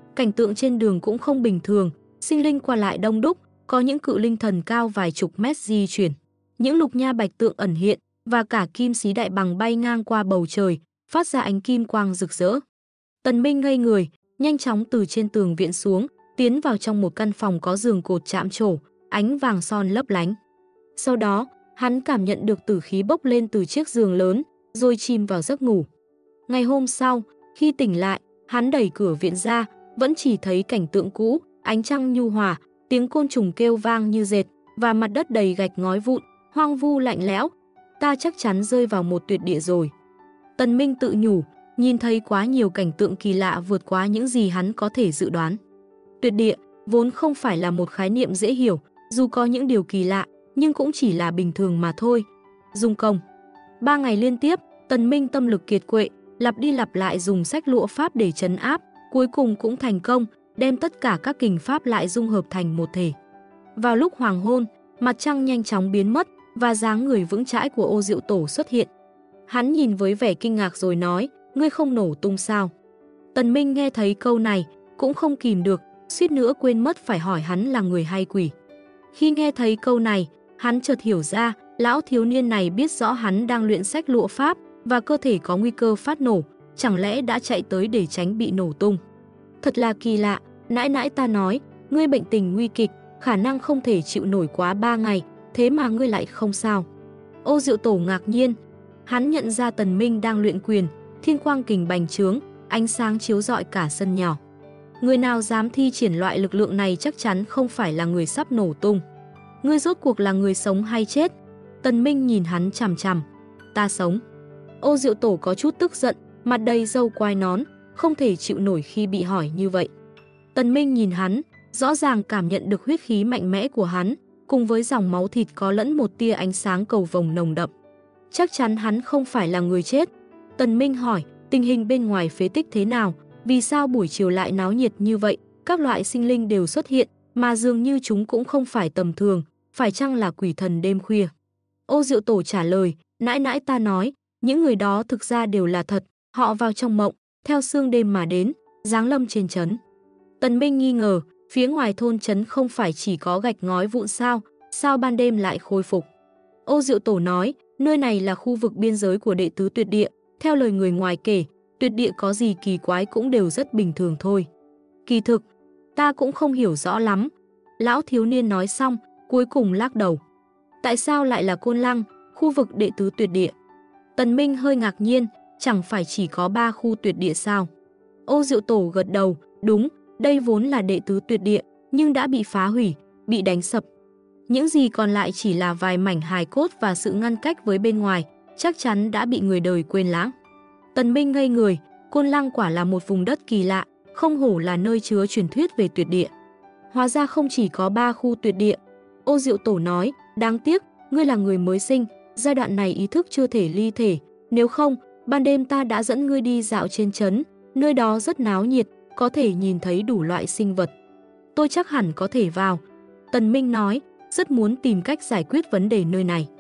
Cảnh tượng trên đường cũng không bình thường, sinh linh qua lại đông đúc, có những cự linh thần cao vài chục mét di chuyển. Những lục nha bạch tượng ẩn hiện và cả kim xí đại bằng bay ngang qua bầu trời, phát ra ánh kim quang rực rỡ. Tần Minh ngây người, nhanh chóng từ trên tường viện xuống, tiến vào trong một căn phòng có giường cột chạm trổ, ánh vàng son lấp lánh. Sau đó, hắn cảm nhận được tử khí bốc lên từ chiếc giường lớn, rồi chìm vào giấc ngủ. Ngày hôm sau, khi tỉnh lại, hắn đẩy cửa viện ra, vẫn chỉ thấy cảnh tượng cũ, ánh trăng nhu hòa, tiếng côn trùng kêu vang như dệt và mặt đất đầy gạch ngói vụn, hoang vu lạnh lẽo. Ta chắc chắn rơi vào một tuyệt địa rồi. Tần Minh tự nhủ, nhìn thấy quá nhiều cảnh tượng kỳ lạ vượt quá những gì hắn có thể dự đoán. Tuyệt địa vốn không phải là một khái niệm dễ hiểu, dù có những điều kỳ lạ, nhưng cũng chỉ là bình thường mà thôi. Dùng công. 3 ngày liên tiếp, Tần Minh tâm lực kiệt quệ, lặp đi lặp lại dùng sách lụa pháp để trấn áp, cuối cùng cũng thành công, đem tất cả các kình pháp lại dung hợp thành một thể. Vào lúc hoàng hôn, mặt trăng nhanh chóng biến mất và dáng người vững chãi của Ô Diệu Tổ xuất hiện. Hắn nhìn với vẻ kinh ngạc rồi nói, ngươi không nổ tung sao? Tần Minh nghe thấy câu này, cũng không kìm được, suýt nữa quên mất phải hỏi hắn là người hay quỷ. Khi nghe thấy câu này, hắn chợt hiểu ra, lão thiếu niên này biết rõ hắn đang luyện sách lụa pháp và cơ thể có nguy cơ phát nổ, chẳng lẽ đã chạy tới để tránh bị nổ tung. Thật là kỳ lạ, nãy nãy ta nói, ngươi bệnh tình nguy kịch, khả năng không thể chịu nổi quá 3 ngày, thế mà ngươi lại không sao. Ô Diệu Tổ ngạc nhiên, hắn nhận ra Tần Minh đang luyện quyền, thiên quang kình bành trướng, ánh sáng chiếu rọi cả sân nhỏ. Người nào dám thi triển loại lực lượng này chắc chắn không phải là người sắp nổ tung. Ngươi rốt cuộc là người sống hay chết? Tần Minh nhìn hắn chằm chằm. Ta sống. Ô Diệu Tổ có chút tức giận, mặt đầy râu quai nón, không thể chịu nổi khi bị hỏi như vậy. Tần Minh nhìn hắn, rõ ràng cảm nhận được huyết khí mạnh mẽ của hắn, cùng với dòng máu thịt có lẫn một tia ánh sáng cầu vồng nồng đậm. Chắc chắn hắn không phải là người chết. Tần Minh hỏi, tình hình bên ngoài phế tích thế nào? Vì sao buổi chiều lại náo nhiệt như vậy? Các loại sinh linh đều xuất hiện, mà dường như chúng cũng không phải tầm thường, phải chăng là quỷ thần đêm khuya? Ô Diệu Tổ trả lời, nãy nãy ta nói, những người đó thực ra đều là thật, họ vào trong mộng, theo sương đêm mà đến, giáng lâm trên trấn. Tần Minh nghi ngờ, phía ngoài thôn trấn không phải chỉ có gạch ngói vụn sao ban đêm lại khôi phục? Ô Diệu Tổ nói, nơi này là khu vực biên giới của đệ tứ tuyệt địa, theo lời người ngoài kể, tuyệt địa có gì kỳ quái cũng đều rất bình thường thôi. Kỳ thực, ta cũng không hiểu rõ lắm. Lão thiếu niên nói xong, cuối cùng lắc đầu. Tại sao lại là Côn Lăng, khu vực đệ tứ tuyệt địa? Tần Minh hơi ngạc nhiên, chẳng phải chỉ có 3 khu tuyệt địa sao? Ô Diệu Tổ gật đầu, đúng, đây vốn là đệ tứ tuyệt địa, nhưng đã bị phá hủy, bị đánh sập. Những gì còn lại chỉ là vài mảnh hài cốt và sự ngăn cách với bên ngoài, chắc chắn đã bị người đời quên lãng. Tần Minh ngây người, Côn Lăng quả là một vùng đất kỳ lạ, không hổ là nơi chứa truyền thuyết về tuyệt địa. Hóa ra không chỉ có 3 khu tuyệt địa. Ô Diệu Tổ nói, đáng tiếc, ngươi là người mới sinh, giai đoạn này ý thức chưa thể ly thể, nếu không, ban đêm ta đã dẫn ngươi đi dạo trên trấn, nơi đó rất náo nhiệt, có thể nhìn thấy đủ loại sinh vật. Tôi chắc hẳn có thể vào. Tần Minh nói, rất muốn tìm cách giải quyết vấn đề nơi này.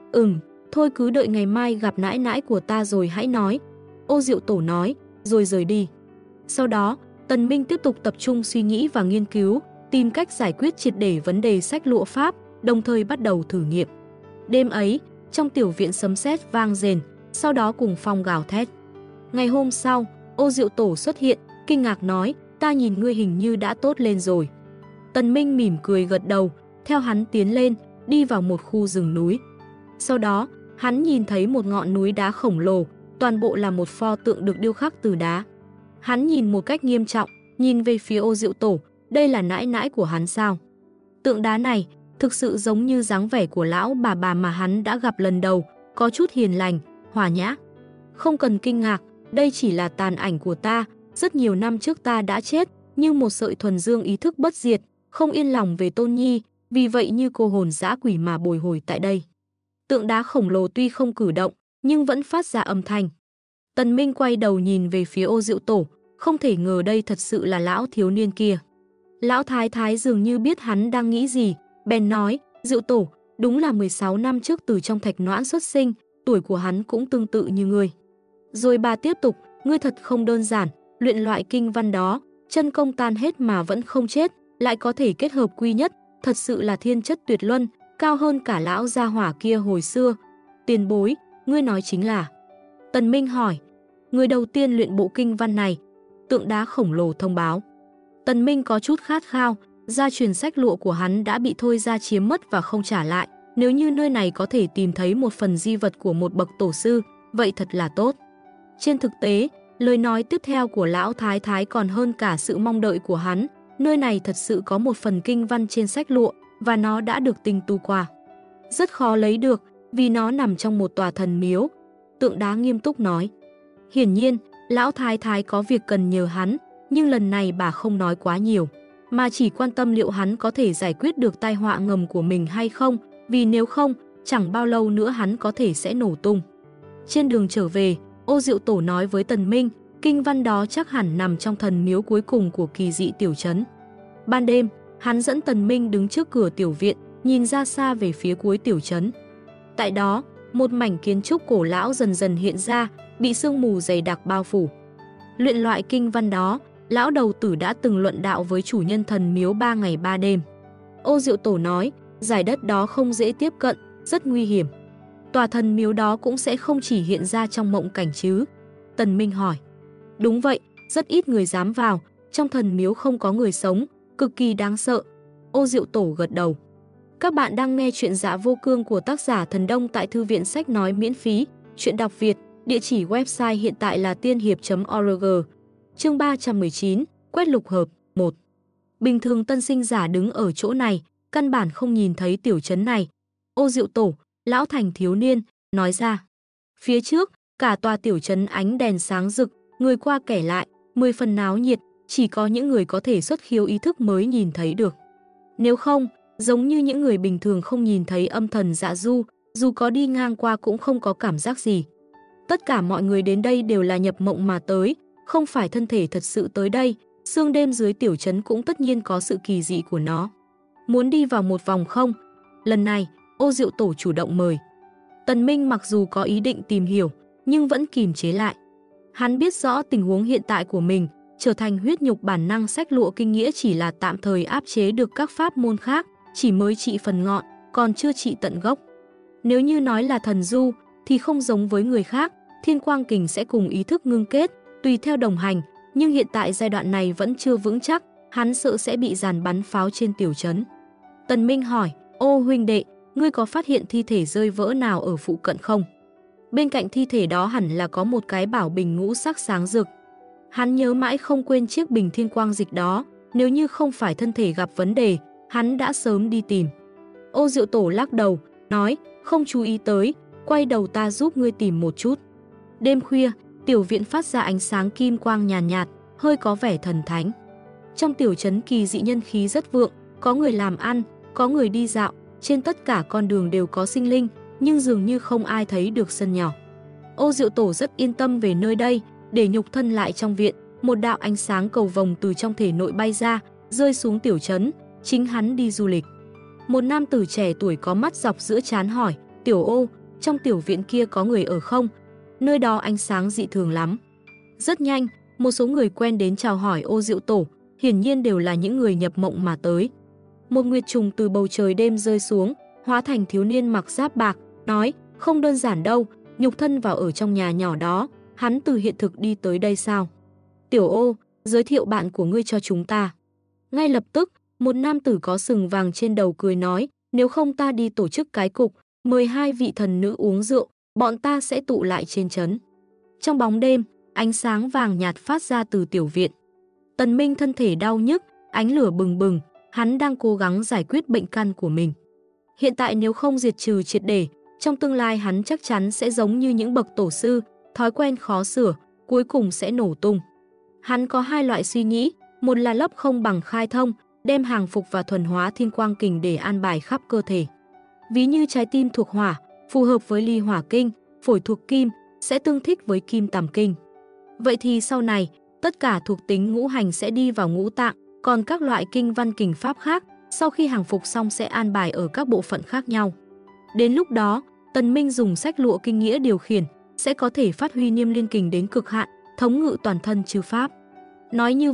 Thôi cứ đợi ngày mai gặp nãi nãi của ta rồi hãy nói. Ô Diệu Tổ nói, rồi rời đi. Sau đó, Tần Minh tiếp tục tập trung suy nghĩ và nghiên cứu, tìm cách giải quyết triệt để vấn đề sách lụa pháp, đồng thời bắt đầu thử nghiệm. Đêm ấy, trong tiểu viện sấm sét vang rền, sau đó cùng phong gào thét. Ngày hôm sau, Ô Diệu Tổ xuất hiện, kinh ngạc nói, ta nhìn ngươi hình như đã tốt lên rồi. Tần Minh mỉm cười gật đầu, theo hắn tiến lên, đi vào một khu rừng núi. Sau đó, hắn nhìn thấy một ngọn núi đá khổng lồ, toàn bộ là một pho tượng được điêu khắc từ đá. Hắn nhìn một cách nghiêm trọng, nhìn về phía Ô Diệu Tổ, đây là nãi nãi của hắn sao? Tượng đá này thực sự giống như dáng vẻ của lão bà mà hắn đã gặp lần đầu, có chút hiền lành, hòa nhã. Không cần kinh ngạc, đây chỉ là tàn ảnh của ta, rất nhiều năm trước ta đã chết, như một sợi thuần dương ý thức bất diệt, không yên lòng về Tôn Nhi, vì vậy như cô hồn dã quỷ mà bồi hồi tại đây. Tượng đá khổng lồ tuy không cử động, nhưng vẫn phát ra âm thanh. Tần Minh quay đầu nhìn về phía Ô Diệu Tổ, không thể ngờ đây thật sự là lão thiếu niên kia. Lão thái thái dường như biết hắn đang nghĩ gì, bèn nói, Diệu Tổ, đúng là 16 năm trước từ trong thạch noãn xuất sinh, tuổi của hắn cũng tương tự như ngươi. Rồi bà tiếp tục, ngươi thật không đơn giản, luyện loại kinh văn đó, chân công tan hết mà vẫn không chết, lại có thể kết hợp quy nhất, thật sự là thiên chất tuyệt luân, cao hơn cả lão gia hỏa kia hồi xưa. Tiền bối, ngươi nói chính là? Tần Minh hỏi. Người đầu tiên luyện bộ kinh văn này, tượng đá khổng lồ thông báo. Tần Minh có chút khát khao, gia truyền sách lụa của hắn đã bị Thôi Gia chiếm mất và không trả lại. Nếu như nơi này có thể tìm thấy một phần di vật của một bậc tổ sư, vậy thật là tốt. Trên thực tế, lời nói tiếp theo của lão thái thái còn hơn cả sự mong đợi của hắn. Nơi này thật sự có một phần kinh văn trên sách lụa và nó đã được tinh tu qua. Rất khó lấy được vì nó nằm trong một tòa thần miếu. Tượng đá nghiêm túc nói. Hiển nhiên, lão thái thái có việc cần nhờ hắn, nhưng lần này bà không nói quá nhiều, mà chỉ quan tâm liệu hắn có thể giải quyết được tai họa ngầm của mình hay không, vì nếu không, chẳng bao lâu nữa hắn có thể sẽ nổ tung. Trên đường trở về, Ô Diệu Tổ nói với Tần Minh, kinh văn đó chắc hẳn nằm trong thần miếu cuối cùng của kỳ dị tiểu trấn. Ban đêm, hắn dẫn Tần Minh đứng trước cửa tiểu viện, nhìn ra xa về phía cuối tiểu trấn. Tại đó, một mảnh kiến trúc cổ lão dần dần hiện ra, bị sương mù dày đặc bao phủ. Luyện loại kinh văn đó, lão đầu tử đã từng luận đạo với chủ nhân thần miếu 3 ngày 3 đêm. Ô Diệu Tổ nói, giải đất đó không dễ tiếp cận, rất nguy hiểm. Tòa thần miếu đó cũng sẽ không chỉ hiện ra trong mộng cảnh chứ? Tần Minh hỏi. Đúng vậy, rất ít người dám vào, trong thần miếu không có người sống, cực kỳ đáng sợ. Ô Diệu Tổ gật đầu. Các bạn đang nghe chuyện Dạ Vô Cương của tác giả Thần Đông tại Thư viện Sách Nói miễn phí, chuyện đọc Việt, địa chỉ website hiện tại là tiên hiệp.org. Chương 319, quét lục hợp, 1. Bình thường tân sinh giả đứng ở chỗ này, căn bản không nhìn thấy tiểu trấn này. Ô Diệu Tổ, lão thành thiếu niên, nói ra. Phía trước, cả tòa tiểu trấn ánh đèn sáng rực, người qua kẻ lại, 10 phần náo nhiệt, chỉ có những người có thể xuất khiếu ý thức mới nhìn thấy được. Nếu không, giống như những người bình thường không nhìn thấy âm thần Dạ Du, dù có đi ngang qua cũng không có cảm giác gì. Tất cả mọi người đến đây đều là nhập mộng mà tới, không phải thân thể thật sự tới đây, sương đêm dưới tiểu trấn cũng tất nhiên có sự kỳ dị của nó. Muốn đi vào một vòng không? Lần này, Ô Diệu Tổ chủ động mời. Tần Minh mặc dù có ý định tìm hiểu, nhưng vẫn kìm chế lại. Hắn biết rõ tình huống hiện tại của mình, trở thành huyết nhục bản năng sách lụa kinh nghĩa chỉ là tạm thời áp chế được các pháp môn khác, chỉ mới trị phần ngọn, còn chưa trị tận gốc. Nếu như nói là thần du, thì không giống với người khác, Thiên Quang Kình sẽ cùng ý thức ngưng kết, tùy theo đồng hành, nhưng hiện tại giai đoạn này vẫn chưa vững chắc, hắn sợ sẽ bị dàn bắn pháo trên tiểu trấn. Tần Minh hỏi, ô huynh đệ, ngươi có phát hiện thi thể rơi vỡ nào ở phụ cận không? Bên cạnh thi thể đó hẳn là có một cái bảo bình ngũ sắc sáng rực. Hắn nhớ mãi không quên chiếc bình thiên quang dịch đó, nếu như không phải thân thể gặp vấn đề, hắn đã sớm đi tìm. Ô Diệu Tổ lắc đầu, nói, không chú ý tới, quay đầu ta giúp ngươi tìm một chút. Đêm khuya, tiểu viện phát ra ánh sáng kim quang nhàn nhạt, hơi có vẻ thần thánh. Trong tiểu trấn kỳ dị nhân khí rất vượng, có người làm ăn, có người đi dạo, trên tất cả con đường đều có sinh linh, nhưng dường như không ai thấy được sân nhỏ. Ô Diệu Tổ rất yên tâm về nơi đây, để nhục thân lại trong viện, một đạo ánh sáng cầu vồng từ trong thể nội bay ra, rơi xuống tiểu trấn, chính hắn đi du lịch. Một nam tử trẻ tuổi có mắt dọc giữa trán hỏi, Tiểu Ô, trong tiểu viện kia có người ở không? Nơi đó ánh sáng dị thường lắm. Rất nhanh, một số người quen đến chào hỏi Ô Diệu Tổ, hiển nhiên đều là những người nhập mộng mà tới. Một nguyệt trùng từ bầu trời đêm rơi xuống, hóa thành thiếu niên mặc giáp bạc, nói, không đơn giản đâu, nhục thân vào ở trong nhà nhỏ đó, hắn từ hiện thực đi tới đây sao? Tiểu Ô, giới thiệu bạn của ngươi cho chúng ta. Ngay lập tức, một nam tử có sừng vàng trên đầu cười nói, nếu không ta đi tổ chức cái cục, mời 2 vị thần nữ uống rượu, bọn ta sẽ tụ lại trên trấn. Trong bóng đêm, ánh sáng vàng nhạt phát ra từ tiểu viện. Tần Minh thân thể đau nhức, ánh lửa bừng bừng, hắn đang cố gắng giải quyết bệnh căn của mình. Hiện tại nếu không diệt trừ triệt để, trong tương lai hắn chắc chắn sẽ giống như những bậc tổ sư, thói quen khó sửa, cuối cùng sẽ nổ tung. Hắn có 2 loại suy nghĩ, một là lấp không bằng khai thông, đem hàng phục và thuần hóa thiên quang kình để an bài khắp cơ thể. Ví như trái tim thuộc hỏa, phù hợp với ly hỏa kinh, phổi thuộc kim, sẽ tương thích với kim tàm kinh. Vậy thì sau này, tất cả thuộc tính ngũ hành sẽ đi vào ngũ tạng, còn các loại kinh văn kình pháp khác, sau khi hàng phục xong sẽ an bài ở các bộ phận khác nhau. Đến lúc đó, Tần Minh dùng sách lụa kinh nghĩa điều khiển, sẽ có thể phát huy niêm liên kình đến cực hạn, thống ngự toàn thân chư pháp. Nói như vậy,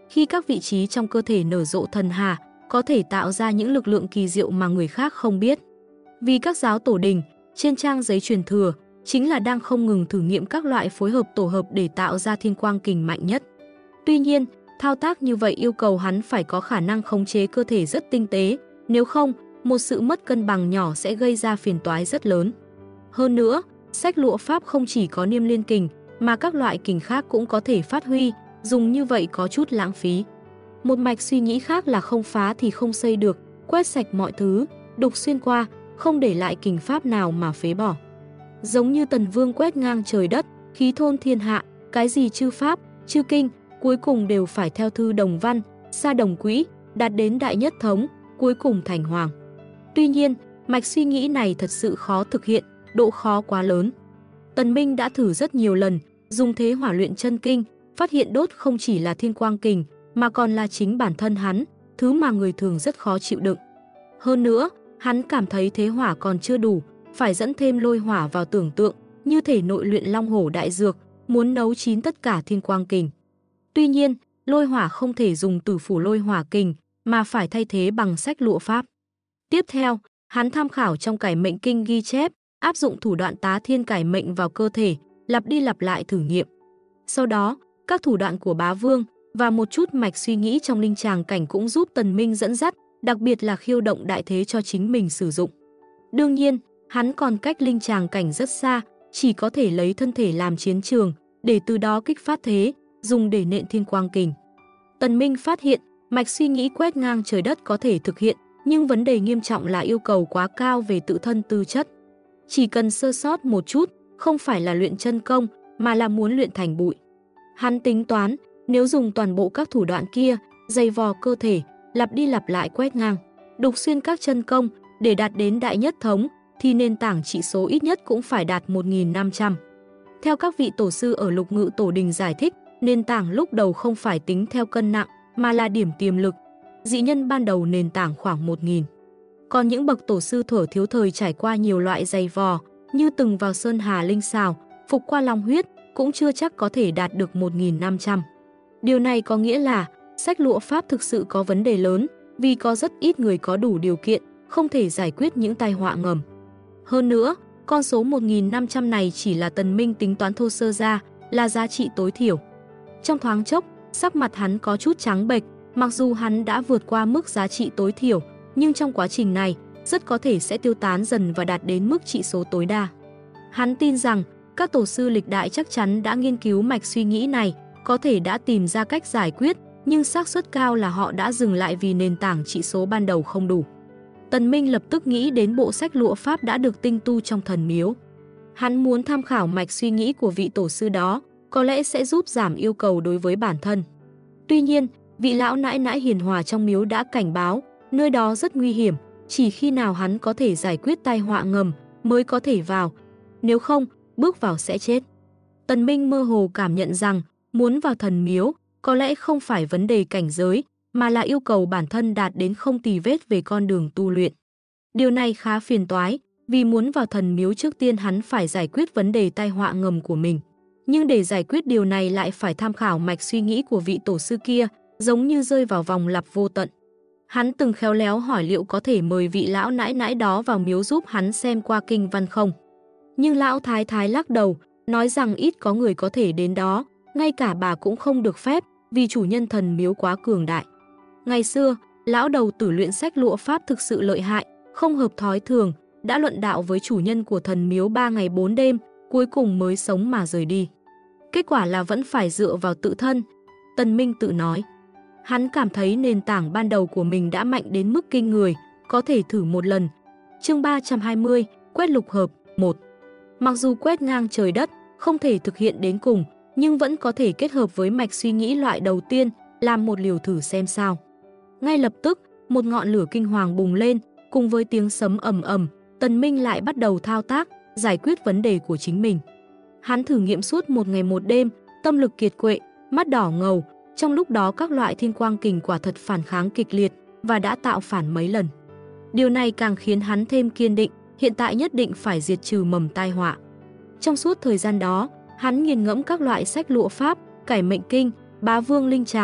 Khi các vị trí trong cơ thể nở rộ thần hà, có thể tạo ra những lực lượng kỳ diệu mà người khác không biết. Vì các giáo tổ đình, trên trang giấy truyền thừa, chính là đang không ngừng thử nghiệm các loại phối hợp tổ hợp để tạo ra thiên quang kình mạnh nhất. Tuy nhiên, thao tác như vậy yêu cầu hắn phải có khả năng khống chế cơ thể rất tinh tế, nếu không, một sự mất cân bằng nhỏ sẽ gây ra phiền toái rất lớn. Hơn nữa, sách lụa pháp không chỉ có niêm liên kình, mà các loại kình khác cũng có thể phát huy, dùng như vậy có chút lãng phí. Một mạch suy nghĩ khác là không phá thì không xây được, quét sạch mọi thứ, đục xuyên qua, không để lại kình pháp nào mà phế bỏ. Giống như Tần Vương quét ngang trời đất, khí thôn thiên hạ, cái gì chư pháp, chư kinh, cuối cùng đều phải theo thư đồng văn, sa đồng quỹ, đạt đến đại nhất thống, cuối cùng thành hoàng. Tuy nhiên, mạch suy nghĩ này thật sự khó thực hiện, độ khó quá lớn. Tần Minh đã thử rất nhiều lần, dùng thế hỏa luyện chân kinh, phát hiện đốt không chỉ là thiên quang kình, mà còn là chính bản thân hắn, thứ mà người thường rất khó chịu đựng. Hơn nữa, hắn cảm thấy thế hỏa còn chưa đủ, phải dẫn thêm lôi hỏa vào tưởng tượng, như thể nội luyện long hổ đại dược, muốn nấu chín tất cả thiên quang kình. Tuy nhiên, lôi hỏa không thể dùng tử phủ lôi hỏa kình, mà phải thay thế bằng sách lụa pháp. Tiếp theo, hắn tham khảo trong cải mệnh kinh ghi chép, áp dụng thủ đoạn tá thiên cải mệnh vào cơ thể, lặp đi lặp lại thử nghiệm. Sau đó, các thủ đoạn của bá vương và một chút mạch suy nghĩ trong linh tràng cảnh cũng giúp Tần Minh dẫn dắt, đặc biệt là khiêu động đại thế cho chính mình sử dụng. Đương nhiên, hắn còn cách linh tràng cảnh rất xa, chỉ có thể lấy thân thể làm chiến trường, để từ đó kích phát thế, dùng để nện thiên quang kình. Tần Minh phát hiện, mạch suy nghĩ quét ngang trời đất có thể thực hiện, nhưng vấn đề nghiêm trọng là yêu cầu quá cao về tự thân tư chất. Chỉ cần sơ sót một chút, không phải là luyện chân công, mà là muốn luyện thành bụi. Hắn tính toán, nếu dùng toàn bộ các thủ đoạn kia, dày vò cơ thể, lặp đi lặp lại quét ngang, đục xuyên các chân công, để đạt đến đại nhất thống, thì nền tảng trị số ít nhất cũng phải đạt 1.500. Theo các vị tổ sư ở Lục Ngự Tổ Đình giải thích, nền tảng lúc đầu không phải tính theo cân nặng, mà là điểm tiềm lực. Dị nhân ban đầu nền tảng khoảng 1.000. Còn những bậc tổ sư thuở thiếu thời trải qua nhiều loại dày vò, như từng vào Sơn Hà Linh Xào, phục qua long huyết, cũng chưa chắc có thể đạt được 1.500. Điều này có nghĩa là sách lụa pháp thực sự có vấn đề lớn, vì có rất ít người có đủ điều kiện, không thể giải quyết những tai họa ngầm. Hơn nữa, con số 1.500 này chỉ là Tần Minh tính toán thô sơ ra, là giá trị tối thiểu. Trong thoáng chốc, sắc mặt hắn có chút trắng bệch, mặc dù hắn đã vượt qua mức giá trị tối thiểu, nhưng trong quá trình này, rất có thể sẽ tiêu tán dần và đạt đến mức trị số tối đa. Hắn tin rằng, các tổ sư lịch đại chắc chắn đã nghiên cứu mạch suy nghĩ này, có thể đã tìm ra cách giải quyết, nhưng xác suất cao là họ đã dừng lại vì nền tảng trị số ban đầu không đủ. Tần Minh lập tức nghĩ đến bộ sách lụa pháp đã được tinh tu trong thần miếu. Hắn muốn tham khảo mạch suy nghĩ của vị tổ sư đó, có lẽ sẽ giúp giảm yêu cầu đối với bản thân. Tuy nhiên, vị lão nãi nãi hiền hòa trong miếu đã cảnh báo, nơi đó rất nguy hiểm, chỉ khi nào hắn có thể giải quyết tai họa ngầm mới có thể vào, nếu không, bước vào sẽ chết. Tần Minh mơ hồ cảm nhận rằng, muốn vào thần miếu, có lẽ không phải vấn đề cảnh giới, mà là yêu cầu bản thân đạt đến không tì vết về con đường tu luyện. Điều này khá phiền toái, vì muốn vào thần miếu trước tiên hắn phải giải quyết vấn đề tai họa ngầm của mình. Nhưng để giải quyết điều này lại phải tham khảo mạch suy nghĩ của vị tổ sư kia, giống như rơi vào vòng lặp vô tận. Hắn từng khéo léo hỏi liệu có thể mời vị lão nãi nãi đó vào miếu giúp hắn xem qua kinh văn không. Nhưng lão thái thái lắc đầu, nói rằng ít có người có thể đến đó, ngay cả bà cũng không được phép, vì chủ nhân thần miếu quá cường đại. Ngày xưa, lão đầu tử luyện sách lụa pháp thực sự lợi hại, không hợp thói thường, đã luận đạo với chủ nhân của thần miếu 3 ngày 4 đêm, cuối cùng mới sống mà rời đi. Kết quả là vẫn phải dựa vào tự thân, Tần Minh tự nói. Hắn cảm thấy nền tảng ban đầu của mình đã mạnh đến mức kinh người, có thể thử một lần. Chương 320, quét lục hợp, 1. Mặc dù quét ngang trời đất, không thể thực hiện đến cùng, nhưng vẫn có thể kết hợp với mạch suy nghĩ loại đầu tiên, làm một liều thử xem sao. Ngay lập tức, một ngọn lửa kinh hoàng bùng lên, cùng với tiếng sấm ầm ầm, Tần Minh lại bắt đầu thao tác, giải quyết vấn đề của chính mình. Hắn thử nghiệm suốt 1 ngày 1 đêm, tâm lực kiệt quệ, mắt đỏ ngầu, trong lúc đó các loại thiên quang kình quả thật phản kháng kịch liệt và đã tạo phản mấy lần. Điều này càng khiến hắn thêm kiên định, hiện tại nhất định phải diệt trừ mầm tai họa. Trong suốt thời gian đó, hắn nghiền ngẫm các loại sách lụa pháp, cải mệnh kinh, bá vương linh tràng,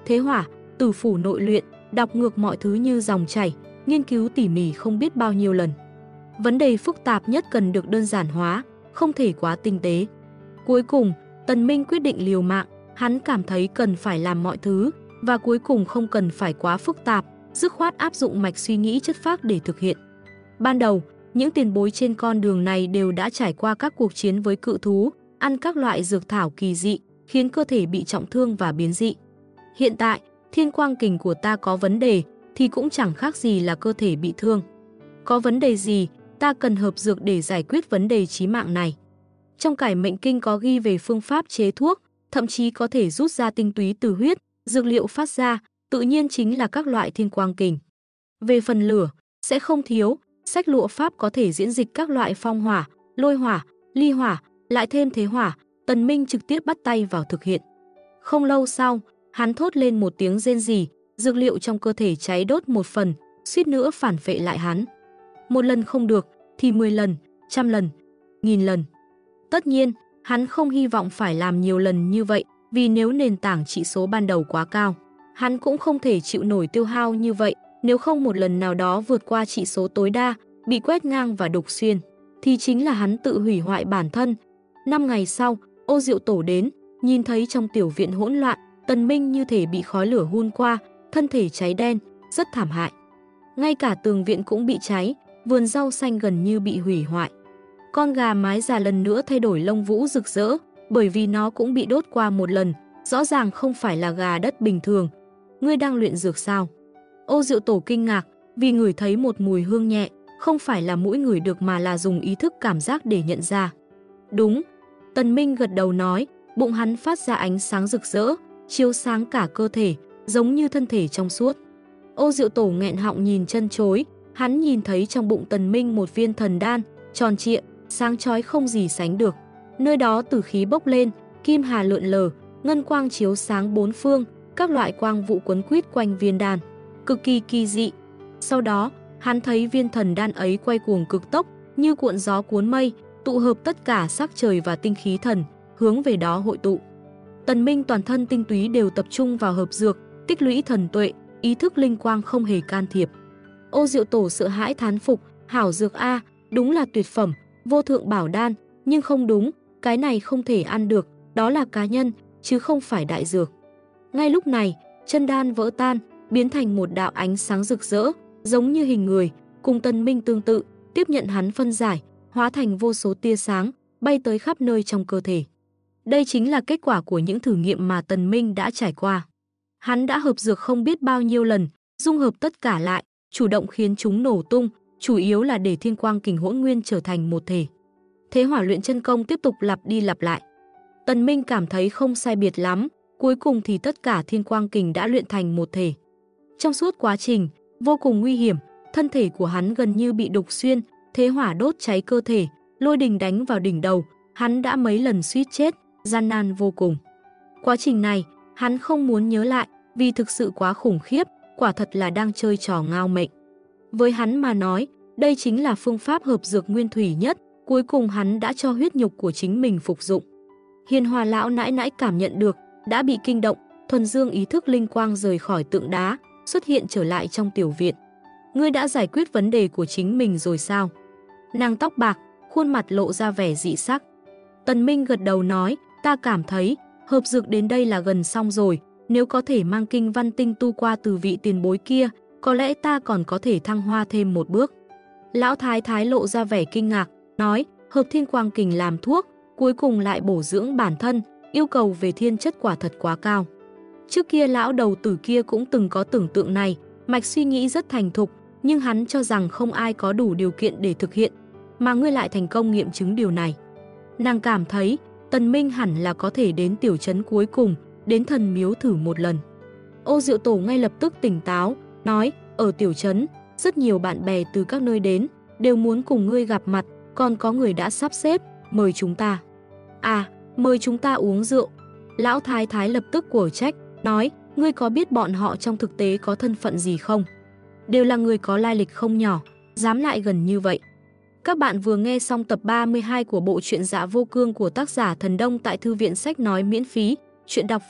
Thế Hỏa, Tử Phủ nội luyện, đọc ngược mọi thứ như dòng chảy, nghiên cứu tỉ mỉ không biết bao nhiêu lần. Vấn đề phức tạp nhất cần được đơn giản hóa, không thể quá tinh tế. Cuối cùng, Tần Minh quyết định liều mạng, hắn cảm thấy cần phải làm mọi thứ và cuối cùng không cần phải quá phức tạp, dứt khoát áp dụng mạch suy nghĩ chất phác để thực hiện. Ban đầu, những tiền bối trên con đường này đều đã trải qua các cuộc chiến với cự thú, ăn các loại dược thảo kỳ dị, khiến cơ thể bị trọng thương và biến dị. Hiện tại, Thiên Quang Kình của ta có vấn đề thì cũng chẳng khác gì là cơ thể bị thương. Có vấn đề gì, ta cần hợp dược để giải quyết vấn đề chí mạng này. Trong Cải Mệnh Kinh có ghi về phương pháp chế thuốc, thậm chí có thể rút ra tinh túy từ huyết, dược liệu phát ra, tự nhiên chính là các loại Thiên Quang Kình. Về phần lửa, sẽ không thiếu, sách lụa pháp có thể diễn dịch các loại phong hỏa, lôi hỏa, ly hỏa, lại thêm thế hỏa, Tần Minh trực tiếp bắt tay vào thực hiện. Không lâu sau, hắn thốt lên một tiếng rên rỉ, dược liệu trong cơ thể cháy đốt một phần, suýt nữa phản phệ lại hắn. Một lần không được, thì 10 lần, 100 lần, 1000 lần. Tất nhiên, hắn không hy vọng phải làm nhiều lần như vậy, vì nếu nền tảng trị số ban đầu quá cao, hắn cũng không thể chịu nổi tiêu hao như vậy, nếu không một lần nào đó vượt qua trị số tối đa, bị quét ngang và đục xuyên, thì chính là hắn tự hủy hoại bản thân. 5 ngày sau, Ô Diệu Tổ đến, nhìn thấy trong tiểu viện hỗn loạn, Tần Minh như thể bị khói lửa hun qua, thân thể cháy đen, rất thảm hại. Ngay cả tường viện cũng bị cháy, vườn rau xanh gần như bị hủy hoại. Con gà mái già lần nữa thay đổi lông vũ rực rỡ, bởi vì nó cũng bị đốt qua một lần, rõ ràng không phải là gà đất bình thường. Ngươi đang luyện dược sao? Ô Diệu Tổ kinh ngạc, vì ngửi thấy một mùi hương nhẹ, không phải là mũi ngửi được mà là dùng ý thức cảm giác để nhận ra. Đúng, Tần Minh gật đầu nói, bụng hắn phát ra ánh sáng rực rỡ, chiếu sáng cả cơ thể, giống như thân thể trong suốt. Ô Diệu Tổ nghẹn họng nhìn chân chối, hắn nhìn thấy trong bụng Tần Minh một viên thần đan, tròn trịa, sáng chói không gì sánh được. Nơi đó tử khí bốc lên, kim hà lượn lờ, ngân quang chiếu sáng bốn phương, các loại quang vụ quấn quýt quanh viên đan, cực kỳ kỳ dị. Sau đó, hắn thấy viên thần đan ấy quay cuồng cực tốc, như cuộn gió cuốn mây, tụ hợp tất cả sắc trời và tinh khí thần, hướng về đó hội tụ. Tần Minh toàn thân tinh túy đều tập trung vào hợp dược, tích lũy thần tuệ, ý thức linh quang không hề can thiệp. Ô Diệu Tổ sợ hãi thán phục, hảo dược a, đúng là tuyệt phẩm, vô thượng bảo đan, nhưng không đúng, cái này không thể ăn được, đó là cá nhân, chứ không phải đại dược. Ngay lúc này, chân đan vỡ tan, biến thành một đạo ánh sáng rực rỡ, giống như hình người, cùng Tần Minh tương tự, tiếp nhận hắn phân giải, hóa thành vô số tia sáng, bay tới khắp nơi trong cơ thể. Đây chính là kết quả của những thử nghiệm mà Tần Minh đã trải qua. Hắn đã hợp dược không biết bao nhiêu lần, dung hợp tất cả lại, chủ động khiến chúng nổ tung, chủ yếu là để Thiên Quang Kình hỗn nguyên trở thành một thể. Thế Hỏa luyện chân công tiếp tục lặp đi lặp lại. Tần Minh cảm thấy không sai biệt lắm, cuối cùng thì tất cả Thiên Quang Kình đã luyện thành một thể. Trong suốt quá trình, vô cùng nguy hiểm, thân thể của hắn gần như bị đục xuyên, thế hỏa đốt cháy cơ thể, lôi đình đánh vào đỉnh đầu, hắn đã mấy lần suýt chết, gian nan vô cùng. Quá trình này, hắn không muốn nhớ lại, vì thực sự quá khủng khiếp, quả thật là đang chơi trò ngao mệnh. Với hắn mà nói, đây chính là phương pháp hợp dược nguyên thủy nhất, cuối cùng hắn đã cho huyết nhục của chính mình phục dụng. Hiền Hòa lão nãi nãi cảm nhận được, đã bị kinh động, thuần dương ý thức linh quang rời khỏi tượng đá, xuất hiện trở lại trong tiểu viện. Ngươi đã giải quyết vấn đề của chính mình rồi sao? Nàng tóc bạc, khuôn mặt lộ ra vẻ dị sắc. Tần Minh gật đầu nói, ta cảm thấy, hợp dược đến đây là gần xong rồi, nếu có thể mang kinh văn tinh tu qua từ vị tiền bối kia, có lẽ ta còn có thể thăng hoa thêm một bước. Lão Thái Thái lộ ra vẻ kinh ngạc, nói, hợp Thiên Quang Kình làm thuốc, cuối cùng lại bổ dưỡng bản thân, yêu cầu về thiên chất quả thật quá cao. Trước kia lão đầu tử kia cũng từng có tưởng tượng này, mạch suy nghĩ rất thành thục, nhưng hắn cho rằng không ai có đủ điều kiện để thực hiện, mà ngươi lại thành công nghiệm chứng điều này. Nàng cảm thấy, Tần Minh hẳn là có thể đến tiểu trấn cuối cùng, đến thần miếu thử một lần. Ô Diệu Tổ ngay lập tức tỉnh táo, nói, ở tiểu trấn, rất nhiều bạn bè từ các nơi đến, đều muốn cùng ngươi gặp mặt, còn có người đã sắp xếp, mời chúng ta. À, mời chúng ta uống rượu. Lão Thái Thái lập tức quở trách, nói, ngươi có biết bọn họ trong thực tế có thân phận gì không? Đều là người có lai lịch không nhỏ, dám lại gần như vậy. Các bạn vừa nghe xong tập 32 của bộ truyện Dạ Vô Cương của tác giả Thần Đông tại Thư viện Sách Nói miễn phí, truyện đọc Việt,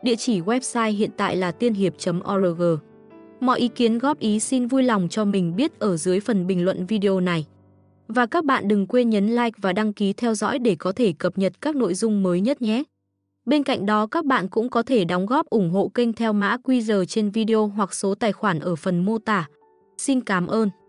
địa chỉ website hiện tại là tiên hiệp.org. Mọi ý kiến góp ý xin vui lòng cho mình biết ở dưới phần bình luận video này. Và các bạn đừng quên nhấn like và đăng ký theo dõi để có thể cập nhật các nội dung mới nhất nhé. Bên cạnh đó các bạn cũng có thể đóng góp ủng hộ kênh theo mã QR trên video hoặc số tài khoản ở phần mô tả. Xin cảm ơn.